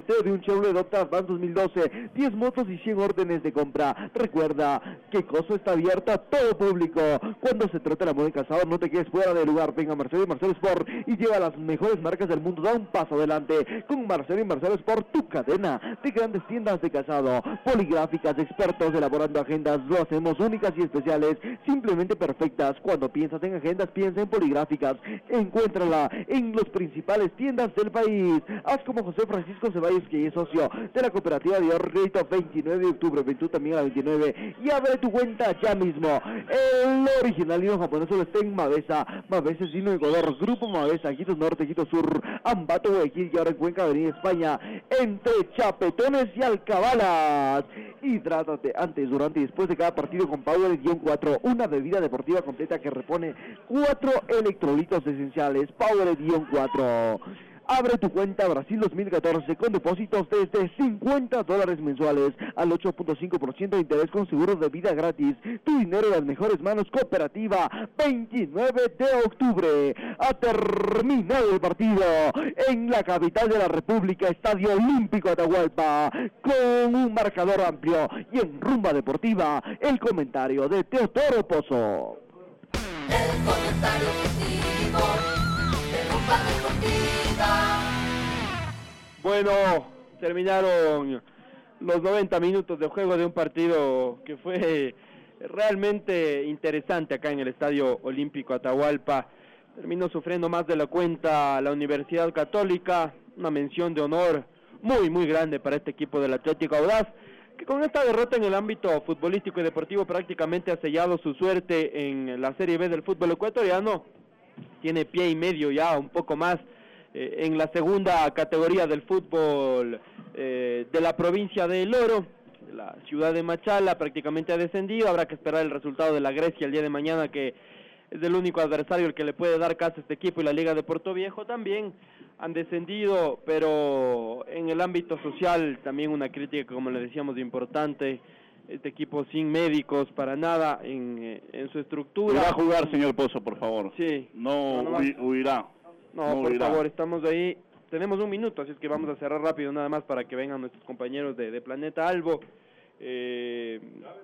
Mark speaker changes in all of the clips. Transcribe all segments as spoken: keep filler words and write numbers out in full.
Speaker 1: listeo de un Chevrolet Dodge Advance dos mil doce, diez motos y cien órdenes de compra. Recuerda que Coso está abierta a todo público. Cuando se trata de la moda en calzado, no te quedes fuera de lugar. Venga Marcelo y Marcelo Sport y lleva las mejores marcas del mundo. Da un paso adelante con Marcelo y Marcelo Sport, tu cadena de grandes tiendas de calzado. Poligráficas, expertos elaborando agendas. Lo hacemos únicas y especiales, simplemente perfectas. Cuando piensas en agendas, piensa en Poligráficas. Encuéntrala en las principales tiendas del país. Haz como José Francisco Ceballos, que es socio de la cooperativa de ahorro crédito veintinueve de octubre, veintidós también a la veintinueve, y abre tu cuenta ya mismo. El original vino japonés solo está en Mavesa, Mavesa es vino de Ecuador, Grupo Mavesa, Quito Norte, Quito Sur, Ambato, Guayaquil, y ahora en Cuenca, Avenida España, entre chapetones y alcabalas. Hidrátate antes, durante y después de cada partido con Power-cuatro, una bebida deportiva completa que repone cuatro electrolitos esenciales. Power-cuatro. Abre tu cuenta Brasil dos mil catorce con depósitos desde cincuenta dólares mensuales al ocho punto cinco por ciento de interés con seguro de vida gratis. Tu dinero en las mejores manos. Cooperativa, veintinueve de octubre. Ha terminado el partido en la capital de la República, Estadio Olímpico Atahualpa, con un marcador amplio. Y en Rumba Deportiva, el comentario de Teodoro Pozo.
Speaker 2: El comentario objetivo de Rumba Deportiva.
Speaker 3: Bueno, terminaron los noventa minutos de juego de un partido que fue realmente interesante acá en el Estadio Olímpico Atahualpa. Terminó sufriendo más de la cuenta la Universidad Católica, una mención de honor muy muy grande para este equipo del Atlético Audaz, que con esta derrota en el ámbito futbolístico y deportivo prácticamente ha sellado su suerte en la Serie B del fútbol ecuatoriano. Tiene pie y medio ya, un poco más, eh, en la segunda categoría del fútbol eh, de la provincia de El Oro. La ciudad de Machala prácticamente ha descendido. Habrá que esperar el resultado de la Grecia el día de mañana, que es el único adversario el que le puede dar casa a este equipo, y la Liga de Puerto Viejo también han descendido, pero en el ámbito social también una crítica, como le decíamos, importante. Este equipo sin médicos para nada en, en su estructura.
Speaker 4: ¿Va a jugar, señor Pozo, por favor?
Speaker 3: Sí.
Speaker 4: No, no hui, huirá.
Speaker 3: No, no por huirá. favor, estamos ahí. Tenemos un minuto, así es que vamos a cerrar rápido nada más para que vengan nuestros compañeros de, de Planeta Albo. Eh,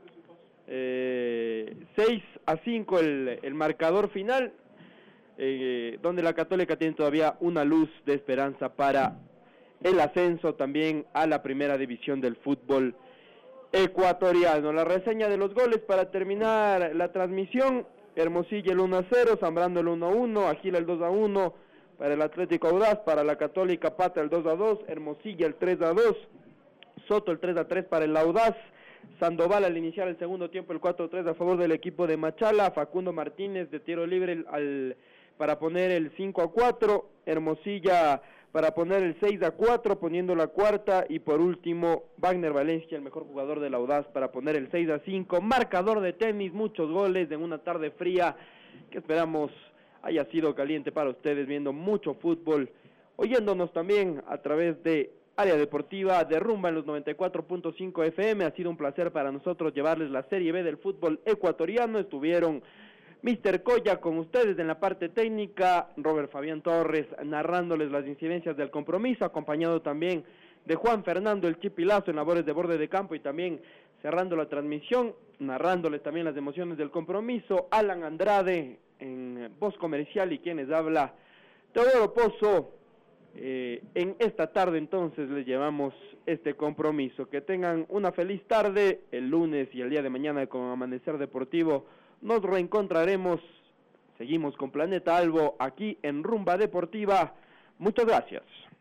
Speaker 3: eh, seis a cinco el, el marcador final, eh, donde la Católica tiene todavía una luz de esperanza para el ascenso también a la primera división del fútbol ecuatoriano. La reseña de los goles para terminar la transmisión: Hermosilla el uno a cero, Zambrano el uno a uno, Agila el dos a uno para el Atlético Audaz, para la Católica Pata el dos a dos, Hermosilla el tres a dos, Soto el tres a tres para el Audaz, Sandoval al iniciar el segundo tiempo el cuatro a tres a favor del equipo de Machala, Facundo Martínez de tiro libre al, para poner el cinco a cuatro, Hermosilla para poner el seis a cuatro, poniendo la cuarta, y por último Wagner Valencia, el mejor jugador del Audaz, para poner el seis a cinco. Marcador de tenis, muchos goles en una tarde fría que esperamos haya sido caliente para ustedes, viendo mucho fútbol, oyéndonos también a través de Área Deportiva de Rumba en los noventa y cuatro punto cinco F M. Ha sido un placer para nosotros llevarles la Serie B del fútbol ecuatoriano. Estuvieron mister Coya con ustedes en la parte técnica, Robert Fabián Torres narrándoles las incidencias del compromiso, acompañado también de Juan Fernando el Chipilazo en labores de borde de campo, y también cerrando la transmisión, narrándoles también las emociones del compromiso, Alan Andrade en voz comercial, y quienes habla, Teodoro Pozo. Eh, en esta tarde entonces les llevamos este compromiso. Que tengan una feliz tarde. El lunes y el día de mañana con Amanecer Deportivo nos reencontraremos. Seguimos con Planeta Albo aquí en Rumba Deportiva. Muchas gracias.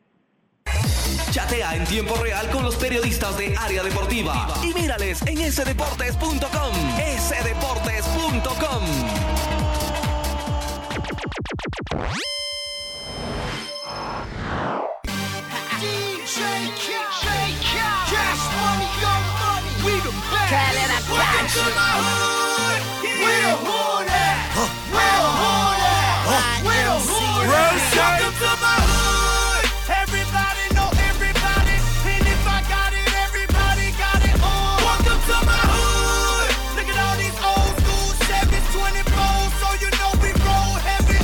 Speaker 5: Chatea en tiempo real con los periodistas de Área Deportiva y mírales en ese deportes punto com. ese deportes punto com.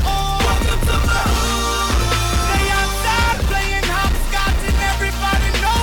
Speaker 2: Everybody know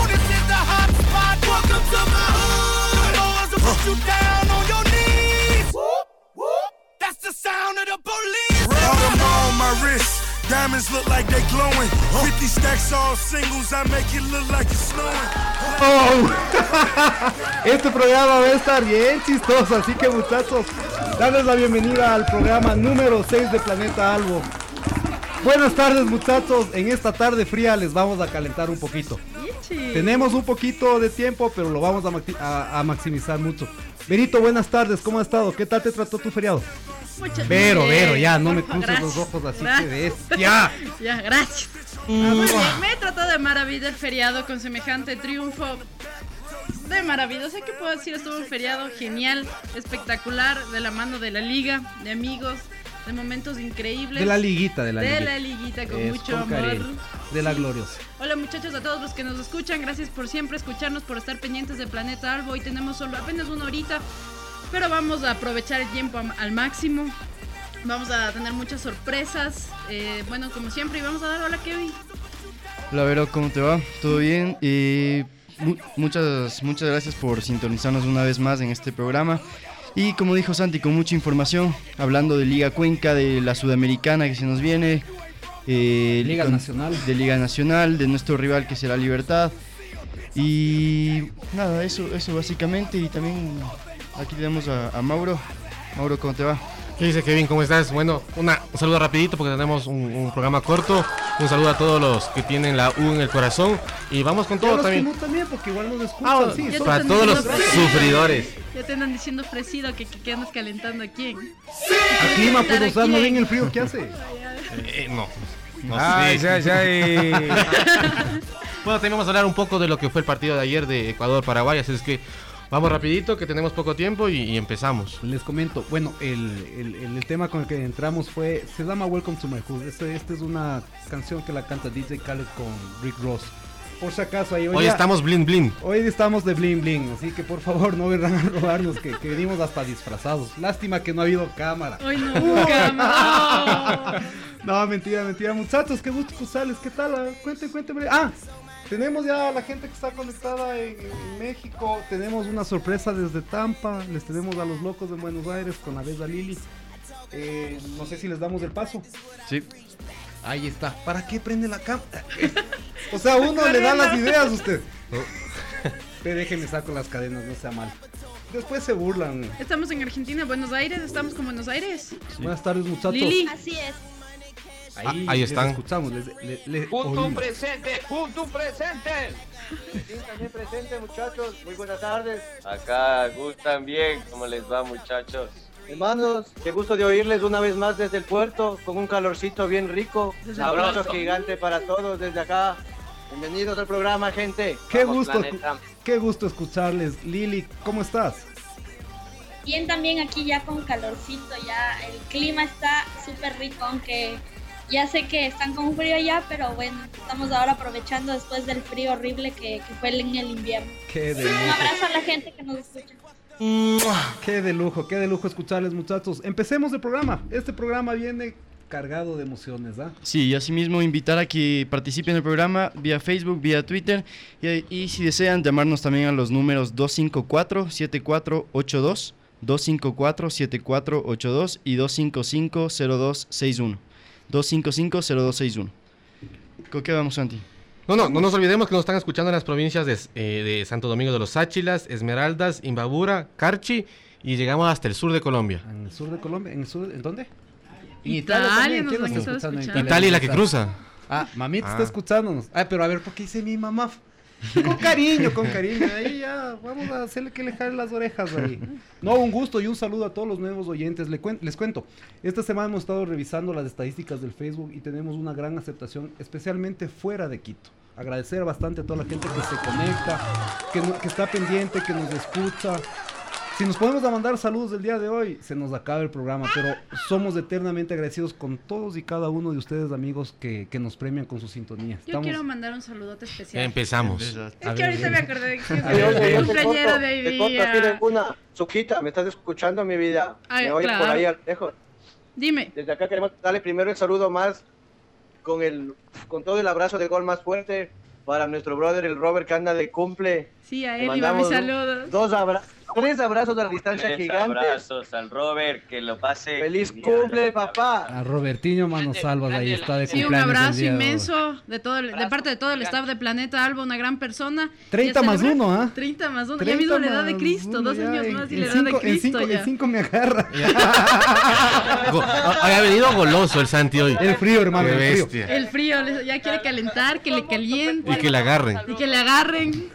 Speaker 6: glowing. fifty stacks all singles, I make it look like it's snowing.
Speaker 7: Oh. Este programa va a estar bien chistoso, así que muchachos, darles la bienvenida al programa número seis de Planeta Albo. Buenas tardes muchachos, en esta tarde fría les vamos a calentar un poquito.
Speaker 8: Ichi.
Speaker 7: Tenemos un poquito de tiempo, pero lo vamos a, maxi- a, a maximizar mucho. Benito, buenas tardes, ¿cómo has estado? ¿Qué tal te trató tu feriado?
Speaker 8: Muchas
Speaker 7: Vero,
Speaker 8: bien.
Speaker 7: Vero, ya, no me
Speaker 8: Porfa,
Speaker 7: cruces los
Speaker 8: gracias.
Speaker 7: ojos así
Speaker 8: Gracias.
Speaker 7: que bestia.
Speaker 8: Ya, gracias. Ah, muy bien, me he tratado de maravilla el feriado con semejante triunfo. De maravilla, sé que puedo decir, estuvo un feriado genial, espectacular, de la mano de la liga, de amigos, de momentos increíbles.
Speaker 7: De la liguita, de la
Speaker 8: de
Speaker 7: liguita.
Speaker 8: la liguita, con
Speaker 7: Es,
Speaker 8: mucho
Speaker 7: con
Speaker 8: amor.
Speaker 7: cariño, de la gloriosa.
Speaker 8: Hola muchachos, a todos los que nos escuchan, gracias por siempre escucharnos, por estar pendientes de Planeta Albo. Hoy tenemos solo apenas una horita, pero vamos a aprovechar el tiempo am- al máximo. Vamos a tener muchas sorpresas, eh, bueno, como siempre, y vamos a dar hola Kevin.
Speaker 9: Hola Vero, ¿cómo te va? ¿Todo bien? Y mu- muchas, muchas gracias por sintonizarnos una vez más en este programa. Y como dijo Santi, con mucha información, hablando de Liga Cuenca, de la Sudamericana que se nos viene. eh,
Speaker 7: Liga
Speaker 9: con-
Speaker 7: Nacional.
Speaker 9: De Liga Nacional, de nuestro rival que será Libertad. Y nada, eso, eso básicamente. Y también aquí tenemos a, a Mauro. Mauro, ¿cómo te va?
Speaker 10: ¿Qué dice Kevin? ¿Cómo estás? Bueno, una, un saludo rapidito porque tenemos un, un programa corto. Un saludo a todos los que tienen la U en el corazón. Y vamos con
Speaker 7: Y a
Speaker 10: todo
Speaker 7: los
Speaker 10: también.
Speaker 7: que no también, porque igual nos escuchan.
Speaker 10: Ah,
Speaker 7: sí,
Speaker 8: Ya
Speaker 7: son-
Speaker 8: te
Speaker 10: para
Speaker 8: están
Speaker 10: todos los
Speaker 8: diciendo ofrecido.
Speaker 10: sufridores.
Speaker 8: Ya te andan diciendo ofrecido que, que, que andas calentando a quién.
Speaker 7: a clima, pues, o sea, no ven el frío que hace.
Speaker 10: Eh, no. No
Speaker 11: Ay,
Speaker 10: sé.
Speaker 11: ay, ay.
Speaker 10: Bueno, también vamos a hablar un poco de lo que fue el partido de ayer de Ecuador-Paraguay. Así es que vamos rapidito, que tenemos poco tiempo y, y empezamos.
Speaker 7: Les comento, bueno, el, el, el, el tema con el que entramos fue, se llama Welcome to My Hood. Esta este es una canción que la canta D J Khaled con Rick Ross. Por si acaso, ahí hoy,
Speaker 10: Hoy
Speaker 7: ya-
Speaker 10: estamos blin blin.
Speaker 7: hoy estamos de bling bling, así que por favor no vendrán a robarnos, que, que venimos hasta disfrazados. Lástima que no ha habido cámara.
Speaker 8: Hoy no hubo cámara.
Speaker 7: No, mentira, mentira. Muchachos, qué gusto escucharles. ¿Qué tal? Ah, Cuenten, cuéntenme. Ah, tenemos ya a la gente que está conectada en, en México. Tenemos una sorpresa desde Tampa. Les tenemos a los locos de Buenos Aires con la bella Lili. Eh, no sé si les damos el paso.
Speaker 9: Sí.
Speaker 7: Ahí está. ¿Para qué prende la cámara? O sea, uno le da las ideas a usted. Pero déjenme saco las cadenas, no sea mal. Después se burlan.
Speaker 8: Estamos en Argentina, Buenos Aires, estamos con Buenos Aires.
Speaker 7: Buenas tardes, muchachos.
Speaker 8: Lili.
Speaker 12: Así es.
Speaker 7: Ahí,
Speaker 10: Ah, ahí
Speaker 7: les
Speaker 10: están.
Speaker 7: escuchamos. Les, les- les
Speaker 11: Punto
Speaker 7: oímos.
Speaker 11: presente, punto presente.
Speaker 13: Sí, también presente, muchachos. Muy buenas tardes. Acá, Gus también. ¿Cómo les va, muchachos? Hermanos, qué gusto de oírles una vez más desde el puerto, con un calorcito bien rico. Un abrazo gigante para todos desde acá. Bienvenidos al programa, gente.
Speaker 7: Qué
Speaker 13: Vamos,
Speaker 7: gusto,
Speaker 13: planeta.
Speaker 7: escu- qué gusto escucharles. Lili, ¿cómo estás?
Speaker 12: Bien, también aquí ya con calorcito, ya el clima está súper rico, aunque ya sé que están con frío allá, pero bueno, estamos ahora aprovechando después del frío horrible que, que fue en el invierno.
Speaker 7: Qué de
Speaker 12: Un
Speaker 7: lujo.
Speaker 12: abrazo a la gente que nos escucha.
Speaker 7: Qué de lujo, qué de lujo escucharles, muchachos. Empecemos el programa. Este programa viene cargado de emociones, ¿ah?
Speaker 9: Sí, y asimismo invitar a que participen en el programa vía Facebook, vía Twitter y, y si desean llamarnos también a los números dos cinco cuatro, siete cuatro ocho dos, dos cinco cuatro, siete cuatro ocho dos y dos cinco cinco, cero dos seis uno. dos cinco cinco, cero dos seis uno. ¿Con qué vamos, Santi?
Speaker 10: No, no, no nos olvidemos que nos están escuchando en las provincias de, eh, de Santo Domingo de los Áchilas, Esmeraldas, Imbabura, Carchi y llegamos hasta el sur de Colombia.
Speaker 7: En el sur de Colombia, ¿en el sur? ¿En dónde? En
Speaker 8: Italia
Speaker 7: también.
Speaker 8: nos
Speaker 7: ¿Quién
Speaker 8: han
Speaker 7: está
Speaker 8: estado
Speaker 7: escuchando en
Speaker 8: escuchando.
Speaker 10: Italia es la que cruza.
Speaker 7: Ah, mamita
Speaker 10: Ah.
Speaker 7: está escuchándonos. Ah, pero a ver, ¿por qué dice mi mamá? Con cariño, con cariño. Ahí ya, vamos a hacerle que le jale las orejas ahí. No, un gusto y un saludo a todos los nuevos oyentes. Le cuen- les cuento, esta semana hemos estado revisando las estadísticas del Facebook y tenemos una gran aceptación, especialmente fuera de Quito. Agradecer bastante a toda la gente que se conecta, que, no- que está pendiente, que nos escucha. Si nos podemos a mandar saludos del día de hoy, se nos acaba el programa, pero somos eternamente agradecidos con todos y cada uno de ustedes, amigos, que, que nos premian con su sintonía.
Speaker 8: Yo quiero mandar un saludote especial.
Speaker 10: Ya empezamos.
Speaker 8: Es que ahorita me acordé de que
Speaker 7: A
Speaker 8: es
Speaker 7: ver,
Speaker 8: el
Speaker 7: bien.
Speaker 8: cumpleañero de hoy
Speaker 13: Te corto así de
Speaker 8: día.
Speaker 13: una suquita. ¿Me estás escuchando, mi vida?
Speaker 8: Ay,
Speaker 13: Me oye
Speaker 8: claro.
Speaker 13: por ahí al lejos.
Speaker 8: Dime.
Speaker 13: Desde acá queremos darle primero el saludo más con el con todo el abrazo de gol más fuerte para nuestro brother el Robert que anda de cumple.
Speaker 8: Sí, a
Speaker 13: Le
Speaker 8: él iba mis
Speaker 13: mandamos
Speaker 8: saludos.
Speaker 13: Dos abrazos, Tres abrazos a la distancia
Speaker 14: Tres
Speaker 13: gigante.
Speaker 14: abrazos al Robert, que lo pase.
Speaker 13: Feliz cumple, papá.
Speaker 7: A Robertinho Manos Salvas, ahí está de
Speaker 8: Sí, un
Speaker 7: cumpleaños el
Speaker 8: abrazo
Speaker 7: día de hoy.
Speaker 8: inmenso de todo el- de parte de todo el staff de Planeta Alba, una gran persona.
Speaker 7: treinta
Speaker 8: Y a
Speaker 7: más
Speaker 8: celebrar-
Speaker 7: uno, ¿ah?
Speaker 8: treinta más uno, ya
Speaker 7: treinta
Speaker 8: mismo la edad de
Speaker 7: más
Speaker 8: Cristo,
Speaker 7: uno,
Speaker 8: dos
Speaker 7: ya,
Speaker 8: años
Speaker 7: en-
Speaker 8: más y
Speaker 7: en
Speaker 8: la edad
Speaker 7: cinco-
Speaker 8: de Cristo
Speaker 7: en cinco,
Speaker 8: ya.
Speaker 7: en cinco me agarra.
Speaker 10: Go- ha- Había venido goloso el Santi hoy.
Speaker 7: El frío, hermano,
Speaker 10: Qué
Speaker 7: el frío.
Speaker 10: bestia.
Speaker 8: El frío, le- ya quiere calentar, que le caliente.
Speaker 10: Y que le agarren.
Speaker 8: Y que le agarren.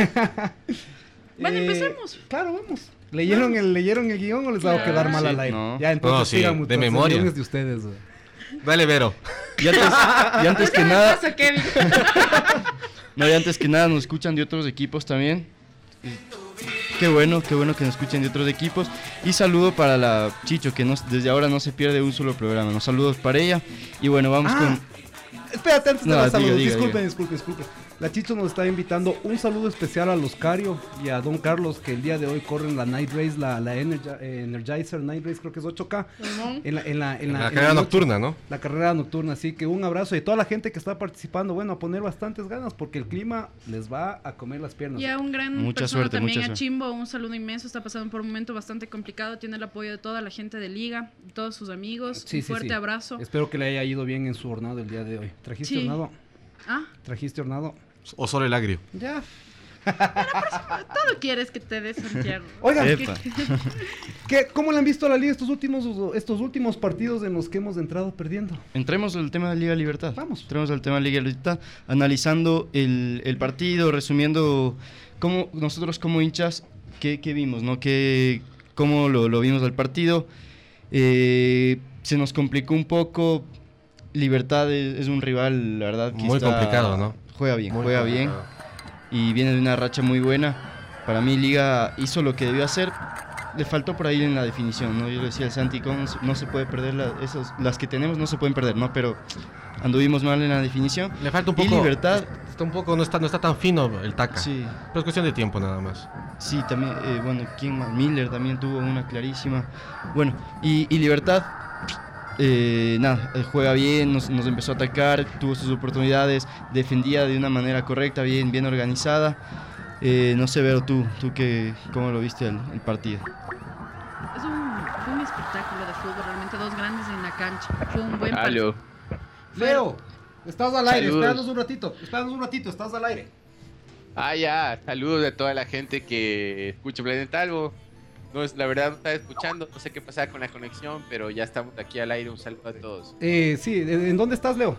Speaker 8: Bueno,
Speaker 7: Eh,
Speaker 8: empecemos.
Speaker 7: Claro, vamos. ¿Leyeron el, ¿Leyeron el guión o les va a
Speaker 8: Claro.
Speaker 7: quedar mal
Speaker 9: Sí,
Speaker 7: al aire?
Speaker 9: no.
Speaker 7: Ya, entonces
Speaker 10: No, sí,
Speaker 7: sigan,
Speaker 10: de
Speaker 7: muchachos, el
Speaker 10: memoria.
Speaker 7: guión es de ustedes. güey.
Speaker 10: Dale, Vero.
Speaker 9: Y antes, y antes que
Speaker 8: ¿Qué
Speaker 9: nada,
Speaker 8: pasa, Kevin?
Speaker 9: no, y antes que nada nos escuchan de otros equipos también. Qué bueno, qué bueno que nos escuchen de otros equipos. Y saludo para la Chicho, que no, desde ahora no se pierde un solo programa. Nos saludos para ella. Y bueno, vamos
Speaker 7: Ah,
Speaker 9: con...
Speaker 7: Espérate, antes de
Speaker 9: No,
Speaker 7: los
Speaker 9: diga,
Speaker 7: saludos,
Speaker 9: diga,
Speaker 7: disculpen,
Speaker 9: diga.
Speaker 7: disculpen, disculpen. La Chicho nos está invitando un saludo especial a los Cario y a Don Carlos, que el día de hoy corren la Night Race, la, la Energi- eh, Energizer Night Race, creo que es ocho K. En la, en la, en
Speaker 10: En
Speaker 7: la,
Speaker 10: la
Speaker 7: en
Speaker 10: carrera
Speaker 7: noche.
Speaker 10: nocturna, ¿no?
Speaker 7: La carrera nocturna, así que un abrazo y toda la gente que está participando, bueno, a poner bastantes ganas porque el clima les va a comer las piernas.
Speaker 8: Y a un gran
Speaker 9: Mucha
Speaker 8: persona
Speaker 9: suerte,
Speaker 8: también,
Speaker 9: mucha
Speaker 8: a
Speaker 9: suerte.
Speaker 8: Chimbo, un saludo inmenso, está pasando por un momento bastante complicado, tiene el apoyo de toda la gente de Liga, de todos sus amigos,
Speaker 7: Sí,
Speaker 8: un
Speaker 7: sí,
Speaker 8: fuerte
Speaker 7: sí.
Speaker 8: abrazo.
Speaker 7: Espero que le haya ido bien en su hornado el día de hoy. ¿Trajiste
Speaker 8: Sí.
Speaker 7: hornado?
Speaker 8: Ah,
Speaker 7: ¿Trajiste hornado?
Speaker 10: O solo el agrio.
Speaker 7: Ya.
Speaker 8: todo quieres que te dé Santiago.
Speaker 7: Oigan,
Speaker 9: Epa.
Speaker 7: ¿qué, ¿cómo le han visto a la liga estos últimos, estos últimos partidos en los que hemos entrado perdiendo?
Speaker 9: Entremos al tema de Liga Libertad.
Speaker 7: Vamos.
Speaker 9: Entremos al tema de Liga Libertad, analizando el, el partido, resumiendo cómo nosotros como hinchas, qué, qué vimos, ¿no? Qué, cómo lo, lo vimos del partido. Eh, se nos complicó un poco. Libertad es, es un rival, la verdad, que
Speaker 10: Muy
Speaker 9: está-
Speaker 10: complicado, ¿no?
Speaker 9: Juega bien,
Speaker 10: Muy
Speaker 9: juega
Speaker 10: complicado.
Speaker 9: bien. Y viene de una racha muy buena. Para mí Liga hizo lo que debió hacer. Le faltó por ahí en la definición, ¿no? Yo le decía al Santi, ¿cómo no se- no se puede perder la- esas, las que tenemos no se pueden perder, ¿no? Pero anduvimos mal en la definición.
Speaker 10: Le falta un
Speaker 9: Y
Speaker 10: poco.
Speaker 9: Libertad,
Speaker 10: Está un poco, no está, no está tan fino el taca.
Speaker 9: sí,
Speaker 10: Pero es cuestión de tiempo nada más.
Speaker 9: sí, también, eh, bueno, ¿quién más? Miller también tuvo una clarísima. Bueno, y, y Libertad, eh, nada, eh, juega bien, nos, nos empezó a atacar, tuvo sus oportunidades, defendía de una manera correcta, bien, bien organizada. Eh, no sé, Vero, tú, tú que, ¿cómo lo viste el, el partido?
Speaker 8: Es un, fue un espectáculo de fútbol, realmente dos grandes en la cancha. Fue un buen
Speaker 15: Aló.
Speaker 8: partido.
Speaker 7: Leo, estás al aire,
Speaker 15: Saludos.
Speaker 7: espéranos un ratito, espéranos un ratito, estás al aire.
Speaker 15: Ah, ya. Saludos a toda la gente que escucha Planeta Albo. No es, la verdad no estaba escuchando, no sé qué pasaba con la conexión, pero ya estamos aquí al aire. Un saludo a todos.
Speaker 7: Eh, sí, ¿en dónde estás, Leo?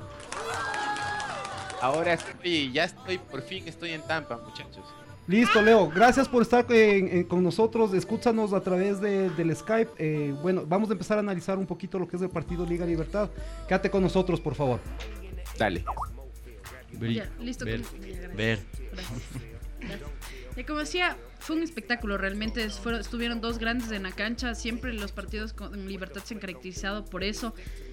Speaker 15: Ahora estoy, ya estoy, por fin estoy en Tampa, muchachos.
Speaker 7: Listo, Leo, gracias por estar en- en- con nosotros, escúchanos a través de- del Skype. Eh, bueno, vamos a empezar a analizar un poquito lo que es el partido Liga Libertad. Quédate con nosotros, por favor.
Speaker 15: Dale.
Speaker 8: Ya, listo.
Speaker 9: Ver,
Speaker 8: con- ya, gracias.
Speaker 9: ver.
Speaker 8: Gracias. Gracias. Ya, como decía, fue un espectáculo, realmente fueron, estuvieron dos grandes en la cancha, siempre los partidos con Libertad se han caracterizado por eso.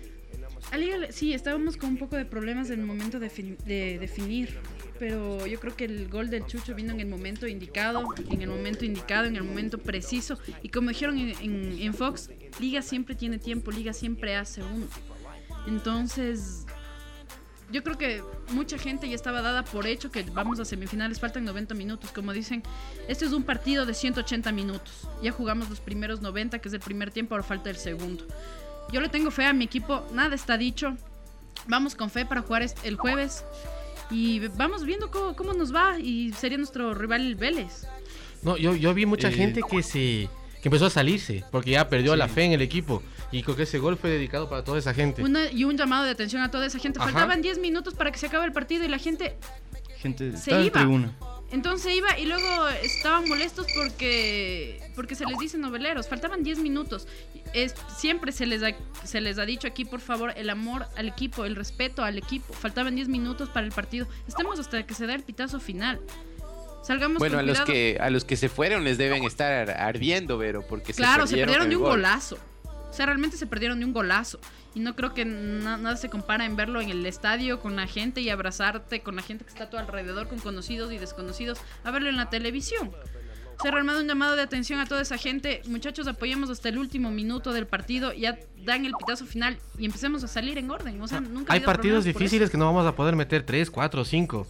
Speaker 8: A Liga, sí, estábamos con un poco de problemas en el momento de, fin- de definir, pero yo creo que el gol del Chucho vino en el momento indicado, en el momento indicado, en el momento preciso, y como dijeron en, en- en Fox, Liga siempre tiene tiempo, Liga siempre hace uno. Entonces, yo creo que mucha gente ya estaba dada por hecho que vamos a semifinales, faltan noventa minutos, como dicen, este es un partido de ciento ochenta minutos, ya jugamos los primeros noventa, que es el primer tiempo, ahora falta el segundo. Yo le tengo fe a mi equipo, nada está dicho, vamos con fe para jugar est- el jueves y vamos viendo cómo, cómo nos va, y sería nuestro rival el Vélez.
Speaker 10: No, yo, yo vi mucha
Speaker 9: Eh.
Speaker 10: gente que se que empezó a salirse porque ya perdió
Speaker 9: Sí.
Speaker 10: la fe en el equipo. Y creo que ese gol fue dedicado para toda esa gente.
Speaker 8: Una- y un llamado de atención a toda esa gente,
Speaker 10: Ajá.
Speaker 8: faltaban diez minutos para que se acabe el partido y la gente
Speaker 9: Gente,
Speaker 8: se
Speaker 9: está en
Speaker 8: iba.
Speaker 9: tribuna.
Speaker 8: Entonces iba y luego estaban molestos porque porque se les dice noveleros, faltaban diez minutos. Es, siempre se les, ha, se les ha dicho aquí, por favor, el amor al equipo, el respeto al equipo. Faltaban diez minutos para el partido. Estemos hasta que se dé el pitazo final. Salgamos
Speaker 15: Bueno, a
Speaker 8: con
Speaker 15: los
Speaker 8: cuidado.
Speaker 15: que a los que se fueron les deben estar ardiendo, Vero, porque
Speaker 8: Claro, se perdieron de
Speaker 15: el
Speaker 8: un
Speaker 15: gol.
Speaker 8: golazo. O sea, realmente se perdieron de un golazo. Y no creo que na- nada se compara en verlo en el estadio con la gente y abrazarte con la gente que está a tu alrededor, con conocidos y desconocidos, a verlo en la televisión. O sea, realmente un llamado de atención a toda esa gente. Muchachos, apoyemos hasta el último minuto del partido, ya dan el pitazo final y empecemos a salir en orden. O sea, nunca ha
Speaker 10: Hay
Speaker 8: habido
Speaker 10: partidos
Speaker 8: problemas por
Speaker 10: difíciles que no vamos a poder meter tres, cuatro, cinco.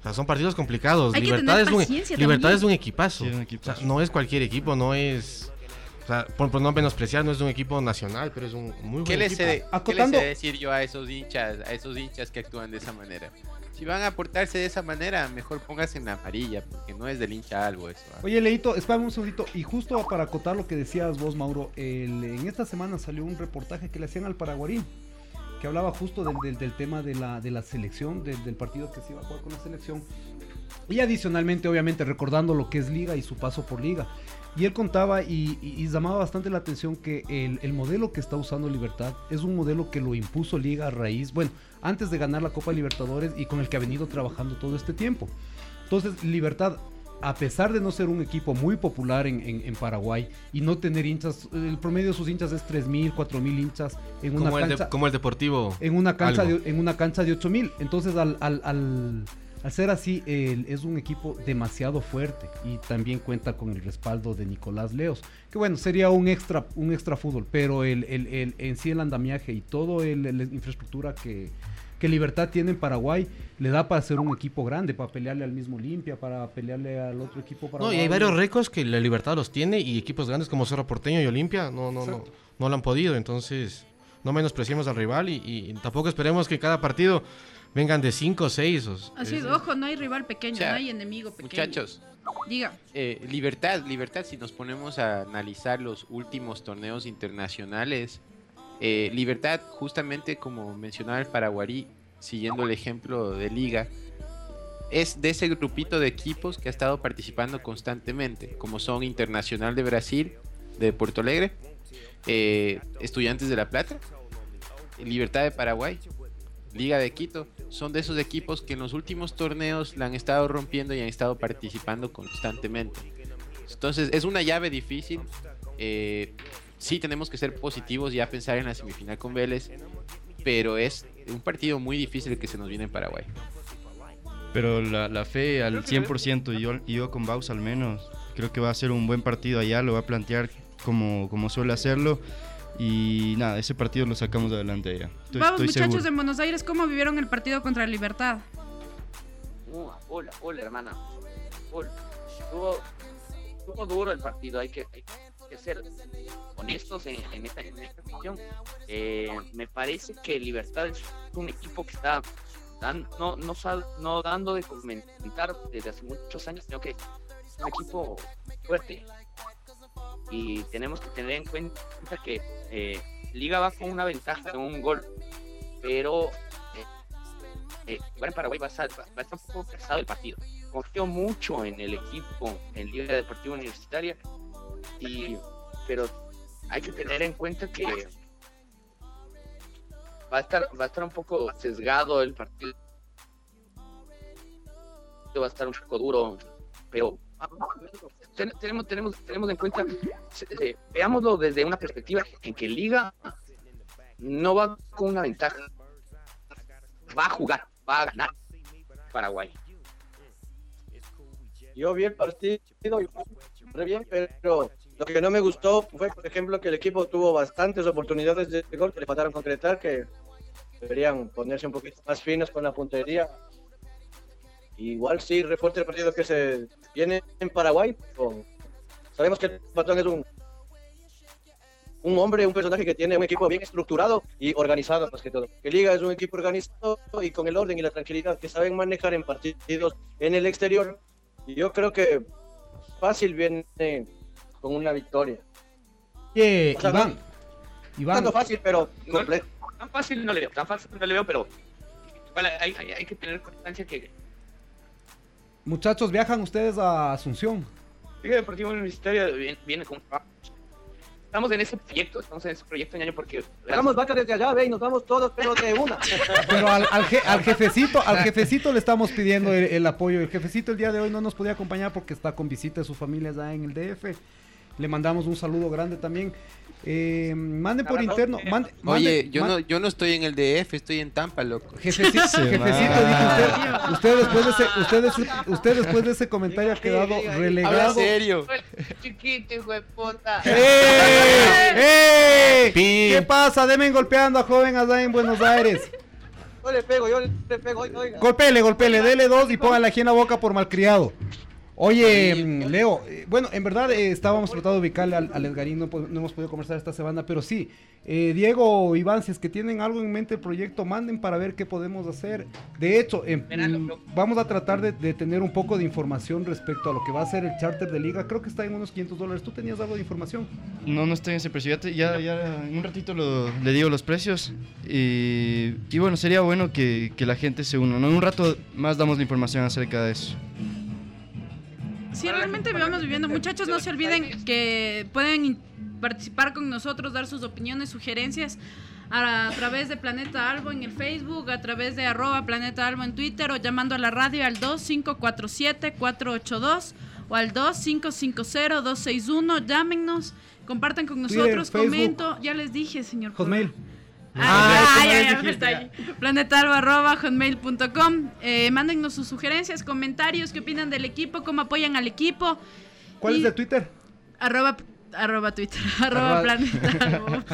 Speaker 10: O sea, son partidos complicados.
Speaker 8: Hay que
Speaker 10: Libertad
Speaker 8: tener
Speaker 10: es un,
Speaker 8: paciencia
Speaker 10: Libertad
Speaker 8: también.
Speaker 10: es un equipazo.
Speaker 9: Sí, un equipazo.
Speaker 10: O sea, no es cualquier equipo, no es... O sea, por, por no menospreciar, no es un equipo nacional, pero es un muy
Speaker 15: ¿Qué
Speaker 10: buen
Speaker 15: les,
Speaker 10: equipo.
Speaker 15: he, ¿qué les
Speaker 7: Acotando-
Speaker 15: he de decir yo a esos hinchas, a esos hinchas que actúan de esa manera? Si van a portarse de esa manera, mejor póngase en la amarilla, porque no es del hincha algo eso. ¿ah?
Speaker 7: Oye, Leito, espérame un segundito. Y justo para acotar lo que decías vos, Mauro, el- en esta semana salió un reportaje que le hacían al Paraguarín, que hablaba justo del, del, del tema de la, de la selección, del, del partido que se iba a jugar con la selección. Y adicionalmente, obviamente, recordando lo que es Liga y su paso por Liga. Y él contaba y, y, y llamaba bastante la atención que el, el modelo que está usando Libertad es un modelo que lo impuso Liga a raíz, bueno, antes de ganar la Copa Libertadores y con el que ha venido trabajando todo este tiempo. Entonces, Libertad, a pesar de no ser un equipo muy popular en, en, en Paraguay y no tener hinchas, el promedio de sus hinchas es tres mil, cuatro mil hinchas en una
Speaker 10: Como el,
Speaker 7: cancha,
Speaker 10: de- como el Deportivo.
Speaker 7: en una cancha
Speaker 10: algo.
Speaker 7: de, en una cancha de ocho mil. Entonces, al, al, al, al ser así, el- es un equipo demasiado fuerte y también cuenta con el respaldo de Nicolás Leos, que bueno, sería un extra, un extra fútbol, pero el, el, el, en sí el andamiaje y todo el, la infraestructura que, que Libertad tiene en Paraguay le da para ser un equipo grande, para pelearle al mismo Olimpia, para pelearle al otro equipo
Speaker 10: No,
Speaker 7: paraguayo.
Speaker 10: y hay varios récords que la Libertad los tiene y equipos grandes como Cerro Porteño y Olimpia no, no, no, no lo han podido. Entonces, no menospreciemos al rival y, y tampoco esperemos que cada partido vengan de cinco o seis.
Speaker 8: Así es, ojo, no hay rival pequeño,
Speaker 15: O sea,
Speaker 8: no hay enemigo pequeño.
Speaker 15: Muchachos,
Speaker 8: Diga.
Speaker 15: eh, libertad, libertad, si nos ponemos a analizar los últimos torneos internacionales, eh, Libertad, justamente como mencionaba el Paraguarí, siguiendo el ejemplo de Liga, es de ese grupito de equipos que ha estado participando constantemente, como son Internacional de Brasil, de Porto Alegre, eh, Estudiantes de La Plata, Libertad de Paraguay, Liga de Quito. Son de esos equipos que en los últimos torneos la han estado rompiendo y han estado participando constantemente. Entonces es una llave difícil. Eh, sí tenemos que ser positivos y ya pensar en la semifinal con Vélez, pero es un partido muy difícil que se nos viene en Paraguay.
Speaker 9: Pero la, la fe al cien por ciento, y yo, y yo con Baus al menos, creo que va a ser un buen partido allá, lo va a plantear como, como suele hacerlo. Y nada, ese partido lo sacamos adelante allá. Estoy,
Speaker 8: Vamos,
Speaker 9: estoy
Speaker 8: muchachos
Speaker 9: seguro.
Speaker 8: de Buenos Aires, ¿cómo vivieron el partido contra Libertad?
Speaker 16: Uh, hola, hola, hermana. Hola. Estuvo, estuvo duro el partido, hay que, hay que ser honestos en, en esta, en esta cuestión. Eh, me parece que Libertad es un equipo que está dan, no, no, sal, no dando de comentar desde hace muchos años, sino que es un equipo fuerte. Y tenemos que tener en cuenta que eh, Liga va con una ventaja de un gol, pero eh, eh, igual en Paraguay va a, estar, va a estar un poco pesado el partido. Confío mucho en el equipo, en Liga Deportiva Universitaria, y, pero hay que tener en cuenta que va a estar, va a estar un poco sesgado el partido, va a estar un poco duro, pero ten, tenemos, tenemos, tenemos en cuenta, eh, veámoslo desde una perspectiva en que Liga no va con una ventaja, va a jugar, va a ganar Paraguay.
Speaker 13: Yo vi el partido muy bien, pero lo que no me gustó fue, por ejemplo, que el equipo tuvo bastantes oportunidades de gol que le faltaron concretar, que deberían ponerse un poquito más finos con la puntería. Igual sí, refuerza el partido que se viene en Paraguay. O... Sabemos que el patrón es un un hombre, un personaje que tiene un equipo bien estructurado y organizado más que todo. Que Liga es un equipo organizado y con el orden y la tranquilidad que saben manejar en partidos en el exterior. Y yo creo que fácil viene con una victoria.
Speaker 7: Oye,
Speaker 13: O sea,
Speaker 7: Iván,
Speaker 13: no-
Speaker 7: Iván.
Speaker 13: Tanto fácil, pero
Speaker 16: No,
Speaker 13: completo.
Speaker 16: tan fácil no le veo, tan fácil no le veo, pero igual hay, hay, hay que tener constancia que
Speaker 7: Muchachos, ¿viajan ustedes a Asunción?
Speaker 16: Liga Deportiva Universitaria viene, viene con... Estamos en ese proyecto, estamos en ese proyecto en año porque...
Speaker 13: Sacamos vaca desde allá, ve, y nos vamos todos, pero de una.
Speaker 7: Pero al, al, je- al jefecito, al jefecito le estamos pidiendo el, el apoyo. El jefecito el día de hoy no nos podía acompañar porque está con visita de su familia allá en el D F. Le mandamos un saludo grande también. Eh, manden por interno. Mande,
Speaker 15: Oye,
Speaker 7: mande-
Speaker 15: yo
Speaker 7: man-
Speaker 15: no, yo no estoy en el D F, estoy en Tampa, loco.
Speaker 7: Jefecito, jefecito, dijo usted, usted después de ese, usted, des- usted después de ese comentario ha quedado relegado.
Speaker 15: Habla serio.
Speaker 16: Chiquito, hijo de puta.
Speaker 7: ¡Eh! ¡Eh! ¿Qué pasa? Deben golpeando a joven allá en Buenos Aires.
Speaker 13: Yo le pego, yo le pego, oiga, oiga.
Speaker 7: Golpele, golpele, dele dos y póngale aquí en la boca por malcriado. Oye, mm, Leo, eh, bueno, en verdad eh, estábamos tratando de ubicarle al, al Edgarín, no, po- no hemos podido conversar esta semana, pero sí, eh, Diego o Iván, si es que tienen algo en mente el proyecto, manden para ver qué podemos hacer. De hecho, em, mm, vamos a tratar de, de tener un poco de información respecto a lo que va a ser el charter de liga, creo que está en unos quinientos dólares, ¿tú tenías algo de información?
Speaker 9: No, no estoy en ese precio. Ya, te- ya, ya en un ratito lo- le digo los precios. Y, y bueno, sería bueno que, que la gente se una, ¿no? En un rato más damos la información acerca de eso.
Speaker 8: Sí, realmente vivamos viviendo. Muchachos, no se olviden que pueden in- participar con nosotros, dar sus opiniones, sugerencias a, a través de Planeta Albo en el Facebook, a través de arroba Planeta Albo en Twitter o llamando a la radio al dos cinco cuatro siete cuatro ocho dos o al dos cinco cinco cero dos seis uno. Llámenos, compartan con
Speaker 7: Twitter,
Speaker 8: nosotros,
Speaker 7: Facebook.
Speaker 8: comento. Ya les dije, señor.
Speaker 7: Hotmail.
Speaker 8: Ah,
Speaker 7: Ah,
Speaker 8: ya,
Speaker 7: ya,
Speaker 8: ya,
Speaker 7: ya,
Speaker 8: ya,
Speaker 7: ya,
Speaker 8: está
Speaker 7: ya.
Speaker 8: ahí. planetalbo arroba hotmail punto com. Eh, mándennos sus sugerencias, comentarios, qué opinan del equipo, cómo apoyan al equipo.
Speaker 7: ¿Cuál
Speaker 8: Y-
Speaker 7: es de Twitter?
Speaker 8: Arroba, arroba Twitter, arroba
Speaker 7: Arroba-
Speaker 8: planetalbo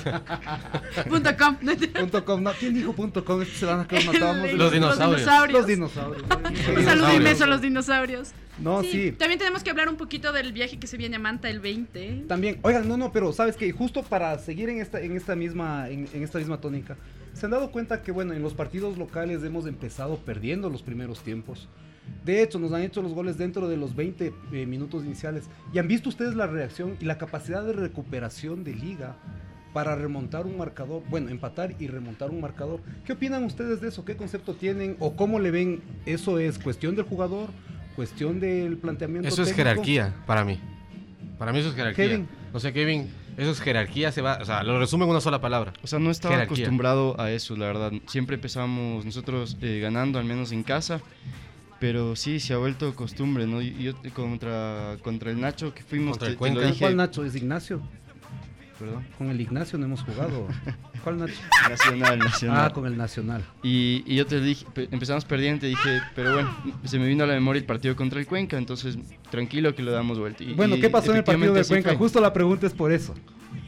Speaker 8: punto com.
Speaker 7: Punto com, no, ¿quién dijo punto com? Esta semana que nos matábamos.
Speaker 10: Los dinosaurios.
Speaker 7: Los dinosaurios.
Speaker 8: Un saludo inmenso a los dinosaurios.
Speaker 7: No, sí.
Speaker 8: También tenemos que hablar un poquito del viaje que se viene a Manta el veinte. ¿eh?
Speaker 7: También, oigan, no, no, pero sabes que justo para seguir en esta, en esta misma, en, en esta misma tónica, se han dado cuenta que bueno, en los partidos locales hemos empezado perdiendo los primeros tiempos. De hecho, nos han hecho los goles dentro de los veinte eh, minutos iniciales. Y han visto ustedes la reacción y la capacidad de recuperación de Liga para remontar un marcador, bueno, empatar y remontar un marcador. ¿Qué opinan ustedes de eso? ¿Qué concepto tienen o cómo le ven? ¿Eso es cuestión del jugador? ¿Cuestión del planteamiento
Speaker 10: Eso es
Speaker 7: técnico?
Speaker 10: jerarquía para mí. Para mí eso es jerarquía.
Speaker 7: Kevin.
Speaker 10: No sé, Kevin, eso es jerarquía, se va, o sea, lo resumo en una sola palabra.
Speaker 9: O sea, no estaba
Speaker 10: Jerarquía.
Speaker 9: acostumbrado a eso, la verdad. Siempre empezamos nosotros eh, ganando, al menos en casa. Pero sí, se ha vuelto costumbre, ¿no? Y yo eh, contra, contra el Nacho que fuimos,
Speaker 10: Contra el
Speaker 9: te- te
Speaker 10: Cuenca.
Speaker 9: lo dije.
Speaker 7: ¿Cuál Nacho? ¿Es Ignacio?
Speaker 9: Perdón.
Speaker 7: Con el Ignacio no hemos jugado. ¿Cuál Nacho?
Speaker 9: Nacional, Nacional.
Speaker 7: Ah, con el Nacional.
Speaker 9: Y, y yo te dije, pe- empezamos perdiendo, te dije, pero bueno, se me vino a la memoria el partido contra el Cuenca, entonces tranquilo que lo damos vuelta. Y-
Speaker 7: Bueno,
Speaker 9: y
Speaker 7: ¿qué pasó en el partido
Speaker 9: efectivamente
Speaker 7: de
Speaker 9: así
Speaker 7: Cuenca?
Speaker 9: fue.
Speaker 7: Justo la pregunta es por eso.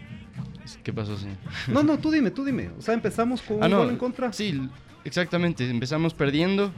Speaker 9: ¿Qué pasó, señor?
Speaker 7: No, no, tú dime, tú dime. O sea, empezamos con
Speaker 9: Ah,
Speaker 7: un
Speaker 9: no,
Speaker 7: gol en contra.
Speaker 9: Sí, exactamente, empezamos perdiendo.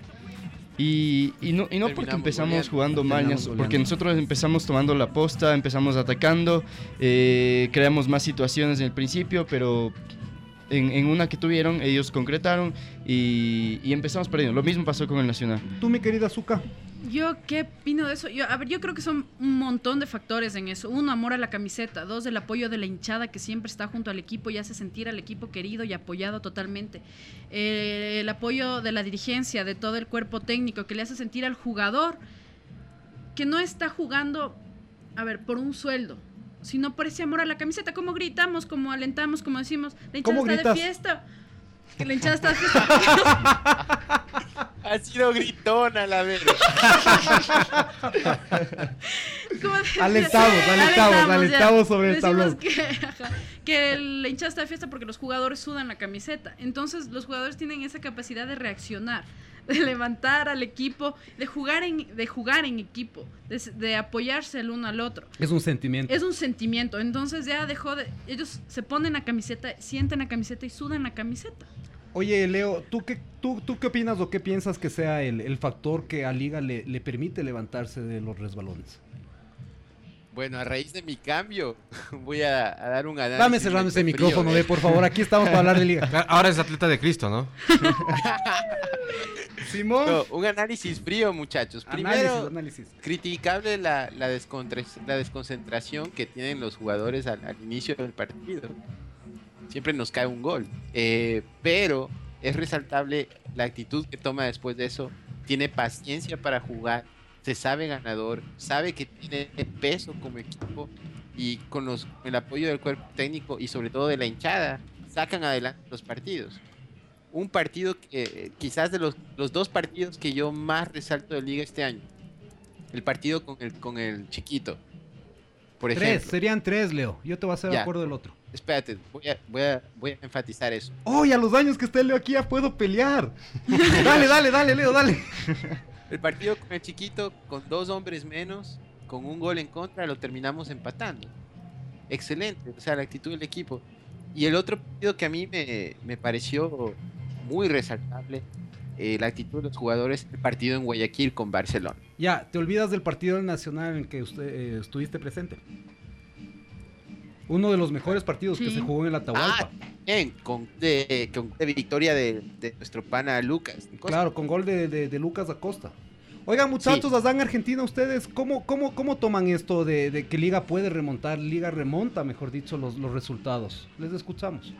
Speaker 9: Y, y no, y no porque
Speaker 15: Terminamos
Speaker 9: empezamos
Speaker 15: goleando.
Speaker 9: jugando mal,
Speaker 7: Terminamos
Speaker 9: nos-
Speaker 7: goleando.
Speaker 9: porque nosotros empezamos tomando la posta, empezamos atacando, eh, creamos más situaciones en el principio, pero en, en una que tuvieron, ellos concretaron y, y empezamos perdiendo. Lo mismo pasó con el Nacional.
Speaker 7: Tú, mi querida Zuka.
Speaker 8: Yo, ¿qué opino de eso? Yo, a ver, yo creo que son un montón de factores en eso. Uno, amor a la camiseta. Dos, el apoyo de la hinchada que siempre está junto al equipo y hace sentir al equipo querido y apoyado totalmente. Eh, el apoyo de la dirigencia, de todo el cuerpo técnico que le hace sentir al jugador que no está jugando, a ver, por un sueldo, sino por ese amor a la camiseta. Como gritamos, como alentamos, como decimos, la hinchada
Speaker 7: ¿Cómo
Speaker 8: está
Speaker 7: gritas?
Speaker 8: de fiesta. Que la hinchada está de fiesta.
Speaker 15: Ha sido gritona la verdad.
Speaker 8: ¿Cómo decía?
Speaker 7: Alentamos, alentamos,
Speaker 8: ya.
Speaker 7: alentamos sobre el
Speaker 8: Decimos
Speaker 7: tablón.
Speaker 8: Que, ajá, que la hinchada está de fiesta porque los jugadores sudan la camiseta. Entonces los jugadores tienen esa capacidad de reaccionar, de levantar al equipo, de jugar en, de jugar en equipo, de, de apoyarse el uno al otro.
Speaker 7: Es un sentimiento.
Speaker 8: Es un sentimiento. Entonces ya dejó de... Ellos se ponen la camiseta, sienten la camiseta y sudan la camiseta.
Speaker 7: Oye, Leo, ¿tú qué, tú, ¿tú qué opinas o qué piensas que sea el, el factor que a Liga le, le permite levantarse de los resbalones?
Speaker 15: Bueno, a raíz de mi cambio, voy a, a dar un análisis.
Speaker 7: Dame ese, dame ese
Speaker 15: frío,
Speaker 7: micrófono,
Speaker 15: ¿eh?
Speaker 7: ve, por favor. Aquí estamos para hablar de Liga.
Speaker 10: Ahora es atleta de Cristo, ¿no?
Speaker 7: Simón.
Speaker 15: No, un análisis frío, muchachos. Primero,
Speaker 7: Análisis, análisis.
Speaker 15: criticable la, la, descontre- la desconcentración que tienen los jugadores al, al inicio del partido. Siempre nos cae un gol. Eh, pero es resaltable la actitud que toma después de eso. Tiene paciencia para jugar. Se sabe ganador. Sabe que tiene peso como equipo. Y con los, el apoyo del cuerpo técnico y sobre todo de la hinchada, sacan adelante los partidos. Un partido que eh, quizás de los, los dos partidos que yo más resalto de Liga este año. El partido con el, con el chiquito. Por
Speaker 7: Tres,
Speaker 15: ejemplo.
Speaker 7: serían tres, Leo. Yo te voy a hacer de
Speaker 15: Ya.
Speaker 7: acuerdo del otro.
Speaker 15: Espérate, voy a, voy, a, voy a enfatizar eso.
Speaker 7: ¡Oye, a los años que esté Leo aquí ya puedo pelear! Dale, dale, dale, Leo, dale.
Speaker 15: El partido con el chiquito, con dos hombres menos, con un gol en contra, lo terminamos empatando. Excelente, o sea, la actitud del equipo. Y el otro partido que a mí me, me pareció muy resaltable eh, la actitud de los jugadores el partido en Guayaquil con Barcelona.
Speaker 7: Ya, te olvidas del partido del Nacional en que usted eh, estuviste presente. Uno de los mejores partidos sí. que se jugó en el Atahualpa.
Speaker 15: Ah, bien, con, de, con de victoria de, de nuestro pana Lucas.
Speaker 7: Claro, con gol de, de, de Lucas Acosta. Oigan, muchachos, sí. allá en Argentina, ustedes, ¿cómo, cómo, cómo toman esto de, de que Liga puede remontar? Liga remonta, mejor dicho, los, los resultados. Les escuchamos.